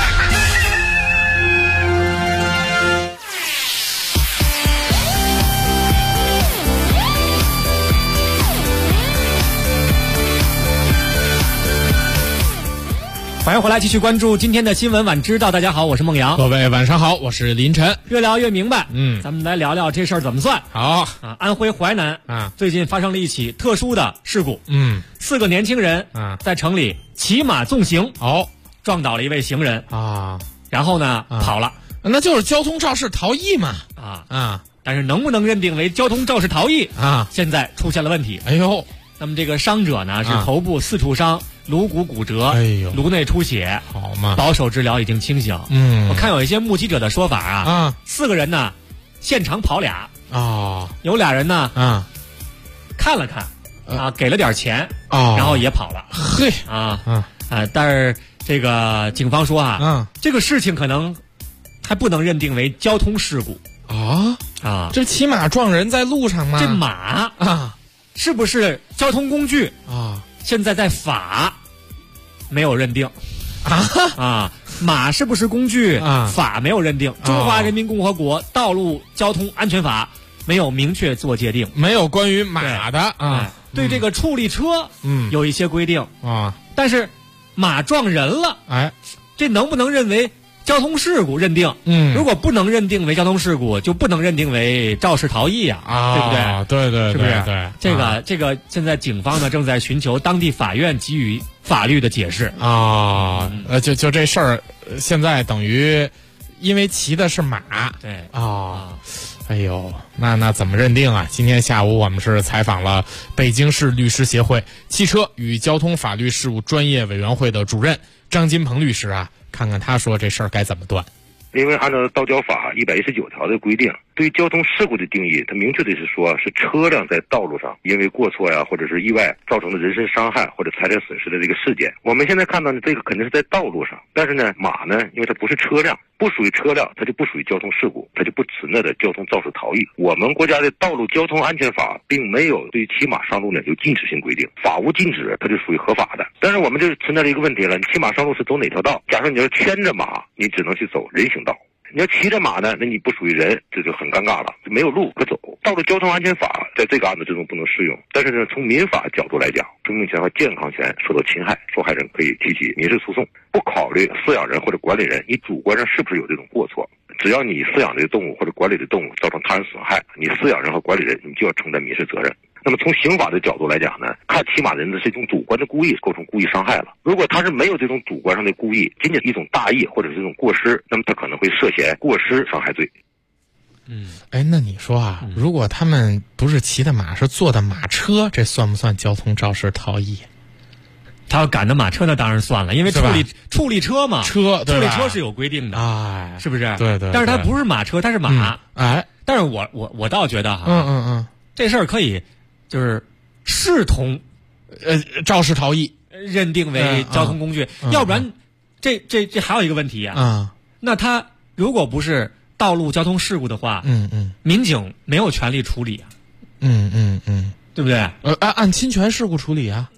欢迎回来，继续关注今天的新闻晚知道。大家好，我是孟阳。 各位晚上好，我是林晨。 越聊越明白，咱们来聊聊这事儿怎么算。 好啊，安徽淮南最近发生了一起特殊的事故。4个年轻人在城里骑马纵行，撞倒了一位行人啊， 然后呢跑了， 那就是交通肇事逃逸嘛但是能不能认定为交通肇事逃逸现在出现了问题。 哎呦， 那么这个伤者呢是头部4处伤。颅骨骨折，颅内出血， 好嘛， 保守治疗已经清醒。我看有一些目击者的说法4个人呢，现场跑俩有俩人呢看了看给了点钱然后也跑了。 嘿但是这个警方说这个事情可能还不能认定为交通事故这骑马撞人在路上吗？ 这马是不是交通工具现在在法没有认定马是不是工具法没有认定。中华人民共和国道路交通安全法没有明确做界定， 没有关于马的对这个处理车有一些规定但是马撞人了这能不能认为交通事故认定？如果不能认定为交通事故，就不能认定为肇事逃逸对不对？ 对对， 是不是？ 对， 这个现在警方呢正在寻求当地法院给予法律的解释就这事儿，现在等于因为骑的是马， 对哎呦，那怎么认定啊？今天下午我们是采访了北京市律师协会汽车与交通法律事务专业委员会的主任张金鹏律师看看他说这事儿该怎么断。 因为按照道交法119条的规定，对于交通事故的定义，它明确的是说是车辆在道路上因为过错或者是意外造成的人身伤害或者财产损失的这个事件。我们现在看到呢，这个肯定是在道路上，但是呢，马呢，因为它不是车辆，不属于车辆，它就不属于交通事故，它就不存在的交通肇事逃逸。我们国家的道路交通安全法并没有对骑马上路呢有禁止性规定，法无禁止，它就属于合法的。但是我们就存在着一个问题了，你骑马上路是走哪条道？假设你要牵着马，你只能去走人行道。你要骑着马呢，那你不属于人，这就很尴尬了，就没有路可走。道路交通安全法在这个案子之中不能适用，但是呢，从民法角度来讲，生命权和健康权受到侵害，受害人可以提起民事诉讼。不考虑饲养人或者管理人你主观上是不是有这种过错，只要你饲养的动物或者管理的动物造成他人损害，你饲养人和管理人你就要承担民事责任。那么从刑法的角度来讲呢，看骑马人的是一种主观的故意，构成故意伤害了。如果他是没有这种主观上的故意，仅仅是一种大意或者是一种过失，那么他可能会涉嫌过失伤害罪。 那你说如果他们不是骑的马，是坐的马车，这算不算交通肇事逃逸？ 他要赶着马车那当然算了，因为处理车嘛，处理车是有规定的，是不是？ 对对。 但是他不是马车，他是马，但是我倒觉得这事儿可以就是视同肇事逃逸认定为交通工具，要不然这还有一个问题那他如果不是道路交通事故的话民警没有权利处理对不对？ 按侵权事故处理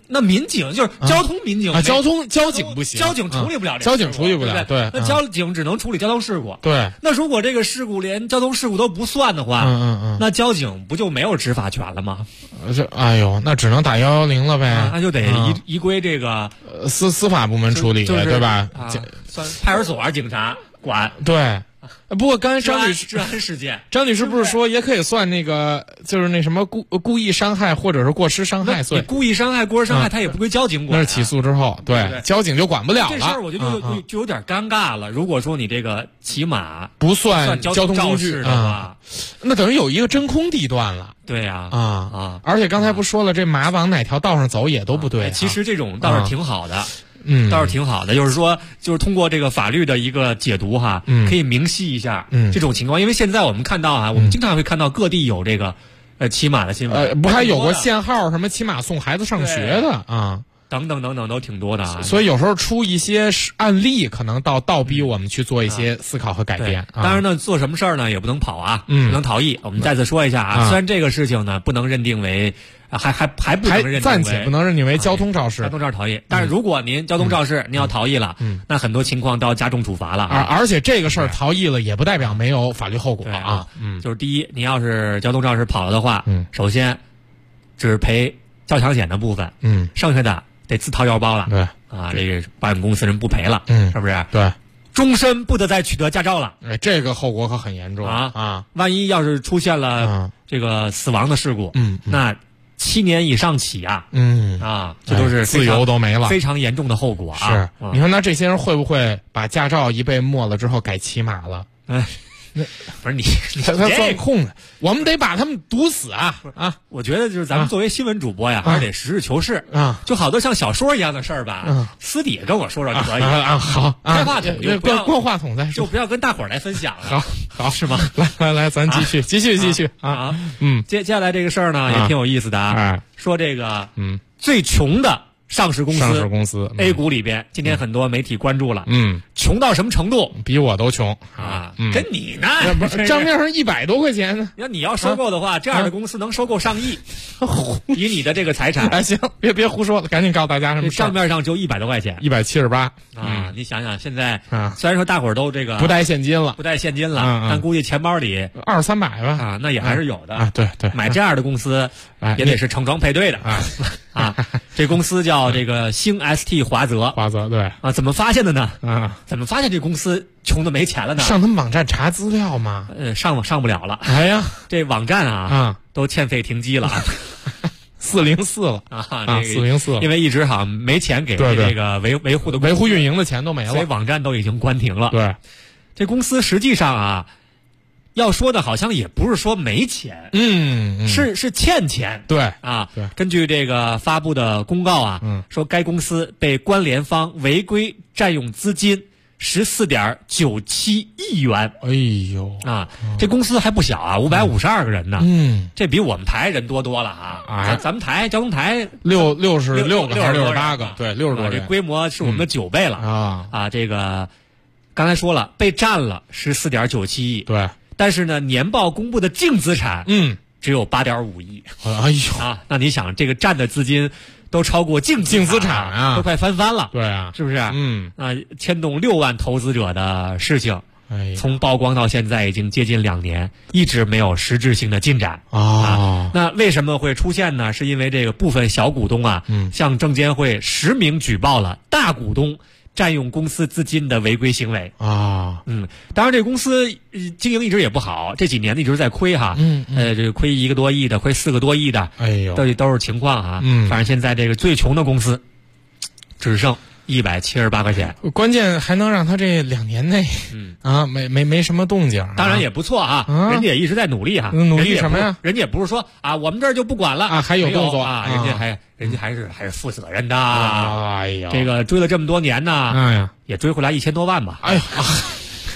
那民警就是交通民警交警不行， 交警处理不了这个， 交警处理不了，对， 那交警只能处理交通事故。 对， 那如果这个事故连交通事故都不算的话，那交警不就没有执法权了吗？ 哎呦，那只能打110了呗， 那就得移归这个司法部门处理，对吧？ 算派出所警察管。 对。不过刚才张女士治安事件， 张女士不是说也可以算那个，就是那什么故意伤害或者是过失伤害罪？ 故意伤害、过失伤害，他也不归交警管。 那是起诉之后，对交警就管不了了。 这事儿我觉得就有点尴尬了。如果说你这个骑马不算交通工具的话， 那等于有一个真空地段了。 对呀， 而且刚才不说了，这马往哪条道上走也都不对。 其实这种倒是挺好的。倒是挺好的，就是说，就是通过这个法律的一个解读哈，可以明晰一下这种情况。因为现在我们看到啊，我们经常会看到各地有这个骑马的新闻， 不还有过限号什么骑马送孩子上学的啊， 等等都挺多的啊。 所以有时候出一些案例，可能倒逼我们去做一些思考和改变。 当然呢，做什么事儿呢也不能跑啊，不能逃逸。我们再次说一下啊，虽然这个事情呢不能认定为。还不能认定为暂且不能认定为交通肇事， 交通肇事逃逸。但是如果您交通肇事，您要逃逸了，那很多情况都要加重处罚了。 而且这个事儿逃逸了，也不代表没有法律后果啊。 就是第一，你要是交通肇事跑了的话，首先只赔交强险的部分，剩下的得自掏腰包了。 对啊，这个保险公司人不赔了，是不是？ 对， 终身不得再取得驾照了。 这个后果可很严重啊！万一要是出现了这个死亡的事故，那7年以上起啊，这都是自由都没了， 非常严重的后果啊！ 是，你说那这些人会不会把驾照一被没了之后改骑马了？ 不是你他钻空的，我们得把他们毒死啊！ 我觉得就是咱们作为新闻主播呀，还是得实事求是啊。就好多像小说一样的事儿吧，私底下跟我说说就可以好， 开话筒就不要关话筒再说， 就不要跟大伙儿来分享了。 好， 是吗？ 来，咱继续啊！接下来这个事儿呢也挺有意思的啊。说这个最穷的上市公司 A 股里边，今天很多媒体关注了。穷到什么程度？ 比我都穷啊！跟你呢？ 账面上100多块钱呢。 你要收购的话，这样的公司能收购上亿，以你的这个财产。 哎，行，别胡说了，赶紧告诉大家什么事。 账面上只有100多块钱 ，178 啊！你想想，现在虽然说大伙儿都这个不带现金了， 但估计钱包里 200-300吧啊，那也还是有的啊。对， 买这样的公司也得是盛装配对的啊。这公司叫这个星 ST 华泽对啊，怎么发现的呢？怎么发现这公司穷的没钱了呢？ 上他们网站查资料吗？ 上不了了。 哎呀， 这网站都欠费停机了 ，404了404， 因为一直好像没钱给这个维护运营的钱都没了， 所以网站都已经关停了。 对， 这公司实际上要说的好像也不是说没钱，是欠钱。 对根据这个发布的公告说该公司被关联方违规占用资金14.97亿元。 哎呦这公司还不小啊，552个人呢。这比我们台人多了啊！咱们台交通台 66个还是68个？对，60多人， 这规模是我们的9倍了这个刚才说了，被占了14.97亿。 对。 但是呢，年报公布的净资产，只有8.5亿。 哎呦那你想，这个占的资金都超过净资产啊， 都快翻番了。 对啊， 是不是？牵动6万投资者的事情，从曝光到现在已经接近2年，一直没有实质性的进展那为什么会出现呢？是因为这个部分小股东向证监会实名举报了大股东占用公司资金的违规行为当然这个公司经营一直也不好，这几年一直在亏这个亏1个多亿的，亏4个多亿的， 哎呦， 都是情况反正现在这个最穷的公司只剩178块钱， 关键还能让他这2年内没什么动静， 当然也不错人家也一直在努力努力什么呀？ 人家也不是说我们这儿就不管了还有动作人家还是负责任的哎呀， 这个追了这么多年呢， 哎呀， 也追回来1000多万吧。 哎呀，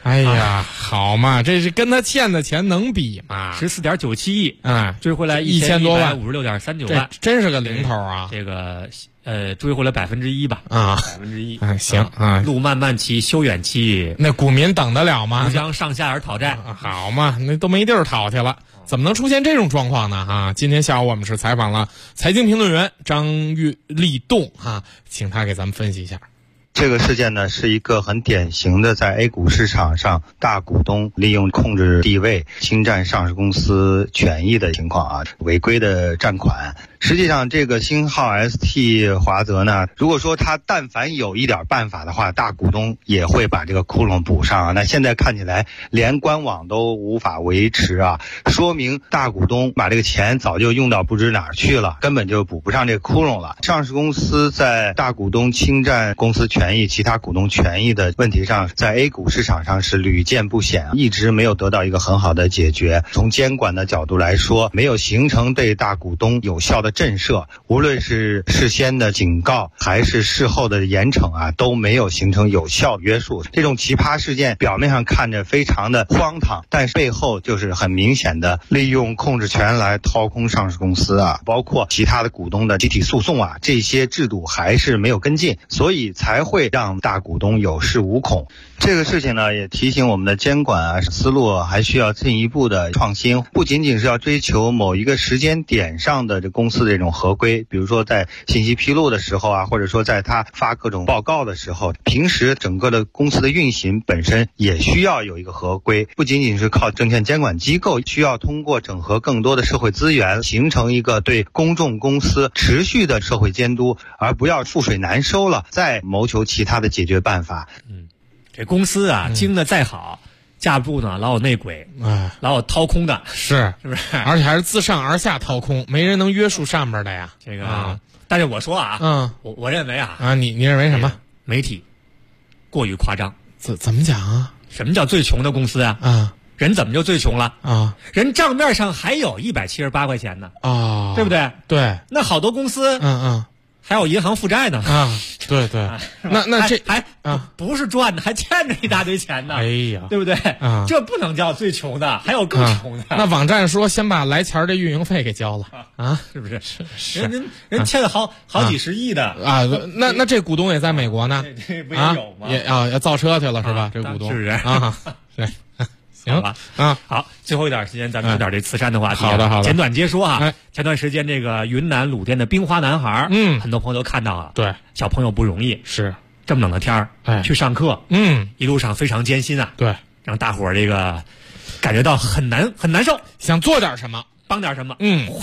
哎呀，好嘛，这是跟他欠的钱能比吗 ？14.97亿，追回来 1000多万 ，56.39万， 真是个零头啊！ 这个追回来1%吧，1%。 行啊， 路漫漫其修远期， 那股民等得了吗？ 不将上下而讨债， 好嘛，那都没地儿讨去了。怎么能出现这种状况呢？今天下午我们是采访了财经评论员张立栋请他给咱们分析一下。 这个事件呢，是一个很典型的在 A 股市场上大股东利用控制地位侵占上市公司权益的情况违规的占款。实际上这个星浩 ST 华泽呢，如果说他但凡有一点办法的话，大股东也会把这个窟窿补上那现在看起来连官网都无法维持说明大股东把这个钱早就用到不知哪儿去了，根本就补不上这个窟窿了。上市公司在大股东侵占公司权益、其他股东权益的问题上，在 A 股市场上是屡见不鲜，一直没有得到一个很好的解决。从监管的角度来说，没有形成对大股东有效的震慑，无论是事先的警告还是事后的严惩都没有形成有效约束。这种奇葩事件表面上看着非常的荒唐，但是背后就是很明显的利用控制权来掏空上市公司包括其他的股东的集体诉讼这些制度还是没有跟进，所以才会让大股东有恃无恐。这个事情呢，也提醒我们的监管思路还需要进一步的创新，不仅仅是要追求某一个时间点上的这公司的这种合规，比如说在信息披露的时候或者说在他发各种报告的时候，平时整个的公司的运行本身也需要有一个合规，不仅仅是靠证券监管机构，需要通过整合更多的社会资源，形成一个对公众公司持续的社会监督，而不要覆水难收了，再谋求其他的解决办法。 这公司经的再好，架不住呢老有内鬼，老有掏空的， 是不是？ 而且还是自上而下掏空，没人能约束上边的呀。 这个，但是我说我认为你认为什么？ 媒体过于夸张。 怎么讲什么叫最穷的公司人怎么就最穷了人账面上还有178块钱呢对不对？ 对， 那好多公司还有银行负债呢对对，那这还不是赚的，还欠着一大堆钱呢。 哎呀， 对不对？这不能叫最穷的，还有更穷的。 那网站说先把来钱的运营费给交了是不是？人欠了好几十亿的那这股东也在美国呢， 这不也有吗？ 要造车去了是吧？这股东是不是对。 行吧好，最后一点时间，咱们说点这慈善的话题。 好的， 简短截说前段时间这个云南鲁甸的冰花男孩，很多朋友都看到了。 对， 小朋友不容易， 是这么冷的天儿，去上课，一路上非常艰辛对， 让大伙儿这个感觉到很难受， 想做点什么， 帮点什么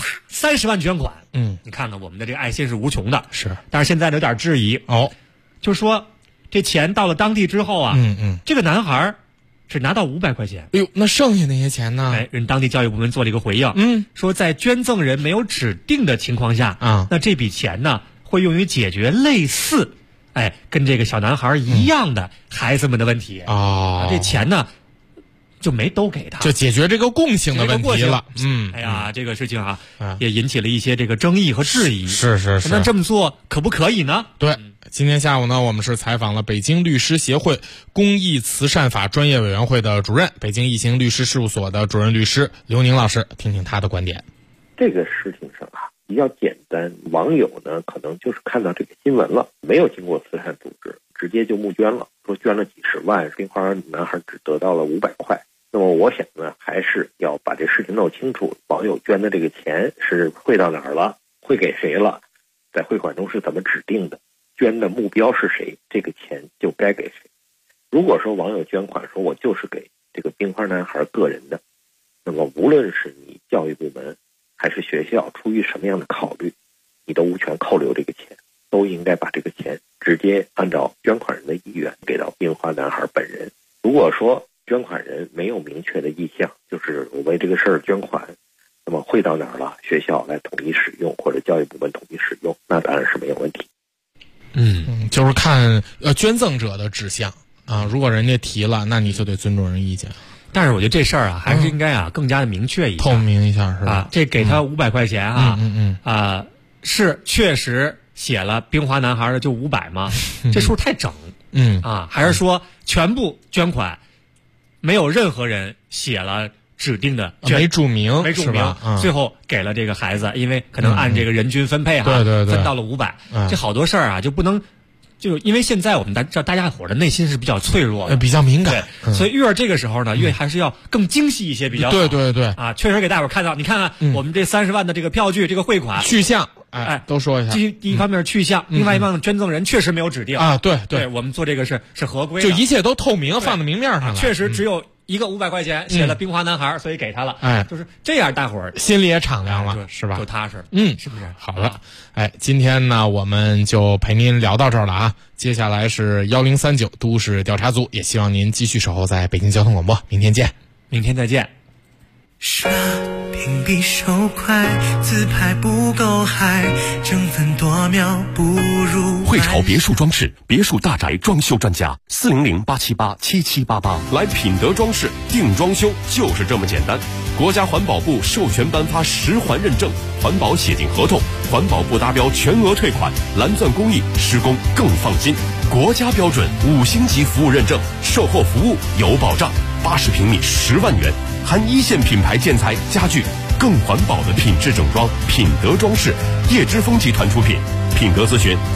，30万捐款，你看看我们的这个爱心是无穷的， 是， 但是现在有点质疑就说这钱到了当地之后这个男孩只拿到500块钱。 哎呦，那剩下那些钱呢？ 人当地教育部门做了一个回应，说在捐赠人没有指定的情况下那这笔钱呢会用于解决类似跟这个小男孩一样的孩子们的问题这钱呢就没都给他， 就解决这个共性的问题了。 哎呀，这个事情也引起了一些这个争议和质疑。 是， 那这么做可不可以呢？ 对。今天下午呢，我们是采访了北京律师协会公益慈善法专业委员会的主任，北京易行律师事务所的主任律师刘宁老师，听听他的观点。 这个事情上比较简单，网友呢可能就是看到这个新闻了，没有经过慈善组织，直接就募捐了，说捐了几十万，冰花男孩只得到了500块。那么我想呢，还是要把这事情弄清楚，网友捐的这个钱是汇到哪儿了，汇给谁了，在汇款中是怎么指定的，捐的目标是谁，这个钱就该给谁。如果说网友捐款说我就是给这个冰花男孩个人的，那么无论是你教育部门还是学校，出于什么样的考虑，你都无权扣留这个钱，都应该把这个钱直接按照捐款人的意愿给到冰花男孩本人。如果说捐款人没有明确的意向，就是我为这个事儿捐款，那么汇到哪儿了，学校来统一使用或者教育部门统一使用，那当然是没有问题。 就是看捐赠者的志向如果人家提了，那你就得尊重人意见。 但是我觉得这事儿还是应该更加的明确一下， 透明一下是吧？ 这给他500块钱是确实写了冰花男孩的就500吗？这数太整还是说全部捐款没有任何人写了指定的， 没注明， 是吧？最后给了这个孩子，因为可能按这个人均分配哈， 对， 分到了500。这好多事儿啊，就不能。就因为现在我们大家伙的内心是比较脆弱的， 比较敏感， 所以越这个时候呢，越还是要更精细一些比较好。 对啊，确实给大伙看到，你看看我们这30万的这个票据，这个汇款去向，都说一下。 第一方面是去向，另外一方面捐赠人确实没有指定啊，对， 我们做这个是合规的， 就一切都透明，放在明面上了。 确实只有一个500块钱写了冰花男孩，所以给他了。就是这样，大伙儿心里也敞亮了，是吧？ 就踏实，是不是？ 好了，今天呢，我们就陪您聊到这儿了啊。接下来是1039都市调查组，也希望您继续守候在北京交通广播。明天见， 明天再见。 刷屏比手快，自拍不够嗨，争分夺秒不如汇潮别墅装饰，别墅大宅装修专家，400-878-7788，来品德装饰定装修就是这么简单。国家环保部授权颁发10环认证，环保写进合同，环保部达标全额退款，蓝钻工艺，施工更放心。国家标准5星级服务认证，售后服务有保障，80平米10万元，含1线品牌建材家具，更环保的品质整装。品德装饰，叶之峰集团出品。品德咨询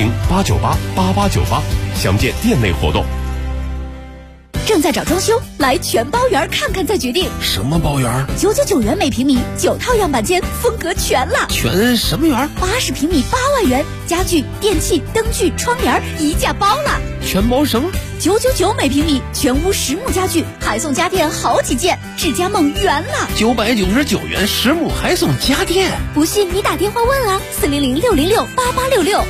400-898-8898，详见店内活动。 正在找装修，来全包园看看再决定。 什么包园 ？999元每平米，9套样板间，风格全了。 全什么园 ？80平米8万元，家具、电器、灯具、窗帘一价包了。 全包什么 ？999每平米，全屋实木家具，还送家电好几件，智家梦圆了。 999元实木还送家电， 不信你打电话问啊，400-606-8866。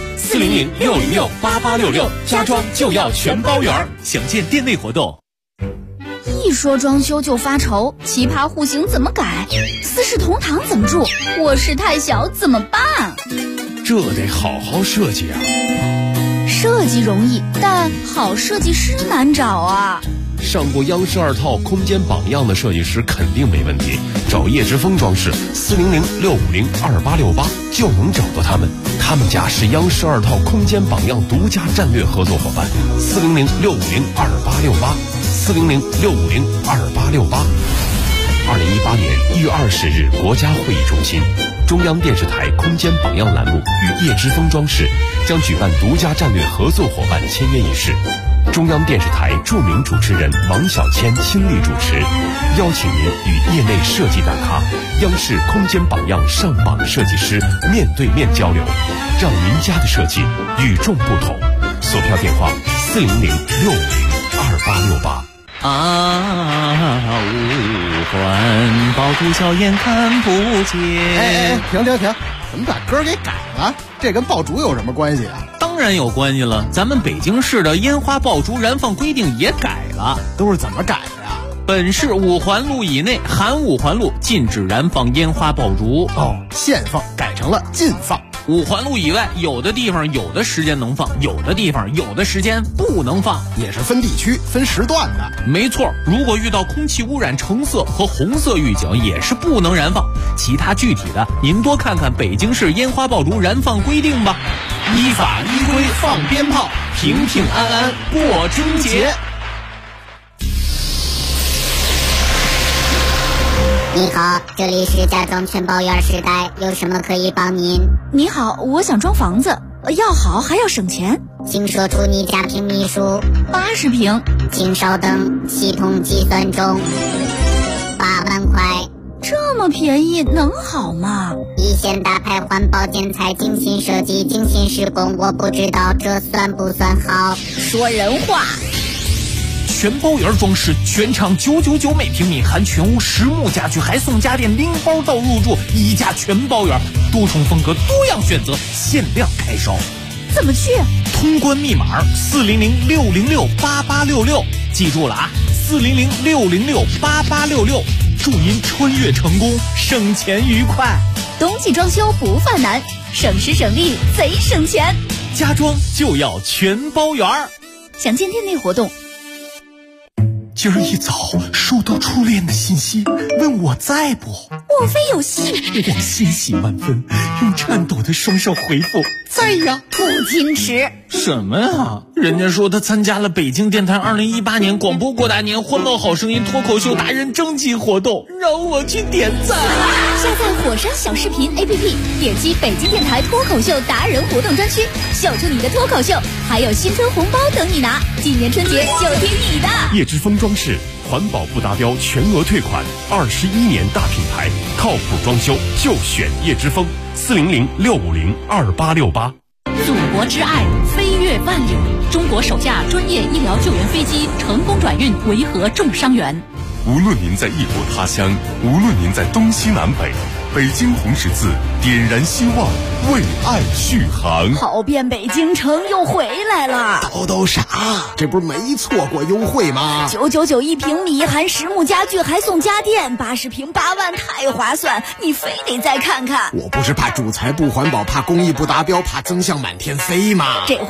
400-606-8866，家装就要全包圆， 详见店内活动。 一说装修就发愁，奇葩户型怎么改？四世同堂怎么住？卧室太小怎么办？ 这得好好设计啊。 设计容易，但好设计师难找啊。 上过央视2套空间榜样的设计师肯定没问题，找叶之峰装饰400-650-2868就能找到他们。他们家是央视2套空间榜样独家战略合作伙伴，400-650-2868 400-650-2868。2018年1月20日，国家会议中心，中央电视台空间榜样栏目与叶之峰装饰将举办独家战略合作伙伴签约仪式。中央电视台著名主持人王小谦亲力主持，邀请您与业内设计大咖、央视空间榜样上榜设计师面对面交流，让您家的设计与众不同。索票电话400-650-2868。 五环抱住笑颜看不见。 停！怎么把歌给改了？这跟爆竹有什么关系啊？ 当然有关系了，咱们北京市的烟花爆竹燃放规定也改了。 都是怎么改的呀？ 本市5环路以内含5环路禁止燃放烟花爆竹。 限放改成了禁放。 5环路以外，有的地方有的时间能放，有的地方有的时间不能放， 也是分地区、分时段的。 没错，如果遇到空气污染橙色和红色预警，也是不能燃放。其他具体的，您多看看北京市烟花爆竹燃放规定吧。 依法依规放鞭炮，平平安安过春节。 你好，这里是家装全包园时代，有什么可以帮您？ 你好，我想装房子，要好还要省钱， 请说出你家平米数。 80平。 请稍等，系统计算中。8万块， 这么便宜能好吗？ 一线大牌环保建材，精心设计，精心施工，我不知道这算不算好？ 说人话。 全包园装饰，全场999每平米，含全屋实木家具，还送家电，拎包到入住，一价全包园，多重风格，多样选择，限量开烧。 怎么去？ 通关密码400-606-8866，记住了啊，400-606-8866，祝您穿越成功，省钱愉快。 冬季装修不犯难，省时省力贼省钱， 家装就要全包园。 详见店内活动。 今儿一早收到初恋的信息，问我在不？ 莫非有戏？ 我欣喜万分，用颤抖的双手回复在呀。 不矜持什么呀？人家说他参加了北京电台2018年广播过大年欢乐好声音脱口秀达人征集活动，让我去点赞。 下载火山小视频 APP， 点击北京电台脱口秀达人活动专区，秀出你的脱口秀，还有新春红包等你拿。今年春节就听你的。 叶之峰装饰，环保不达标全额退款，21年大品牌，靠谱装修就选叶之峰，400-650-2868。 祖国之爱飞越万里，中国首架专业医疗救援飞机成功转运维和重伤员。 无论您在异国他乡，无论您在东西南北，北京红十字点燃希望，为爱续航。 跑遍北京城又回来了， 都啥？这不是没错过优惠吗 ？999一平米，含实木家具还送家电，80平8万，太划算！你非得再看看。 我不是怕主材不环保，怕工艺不达标，怕增项满天飞吗？ 这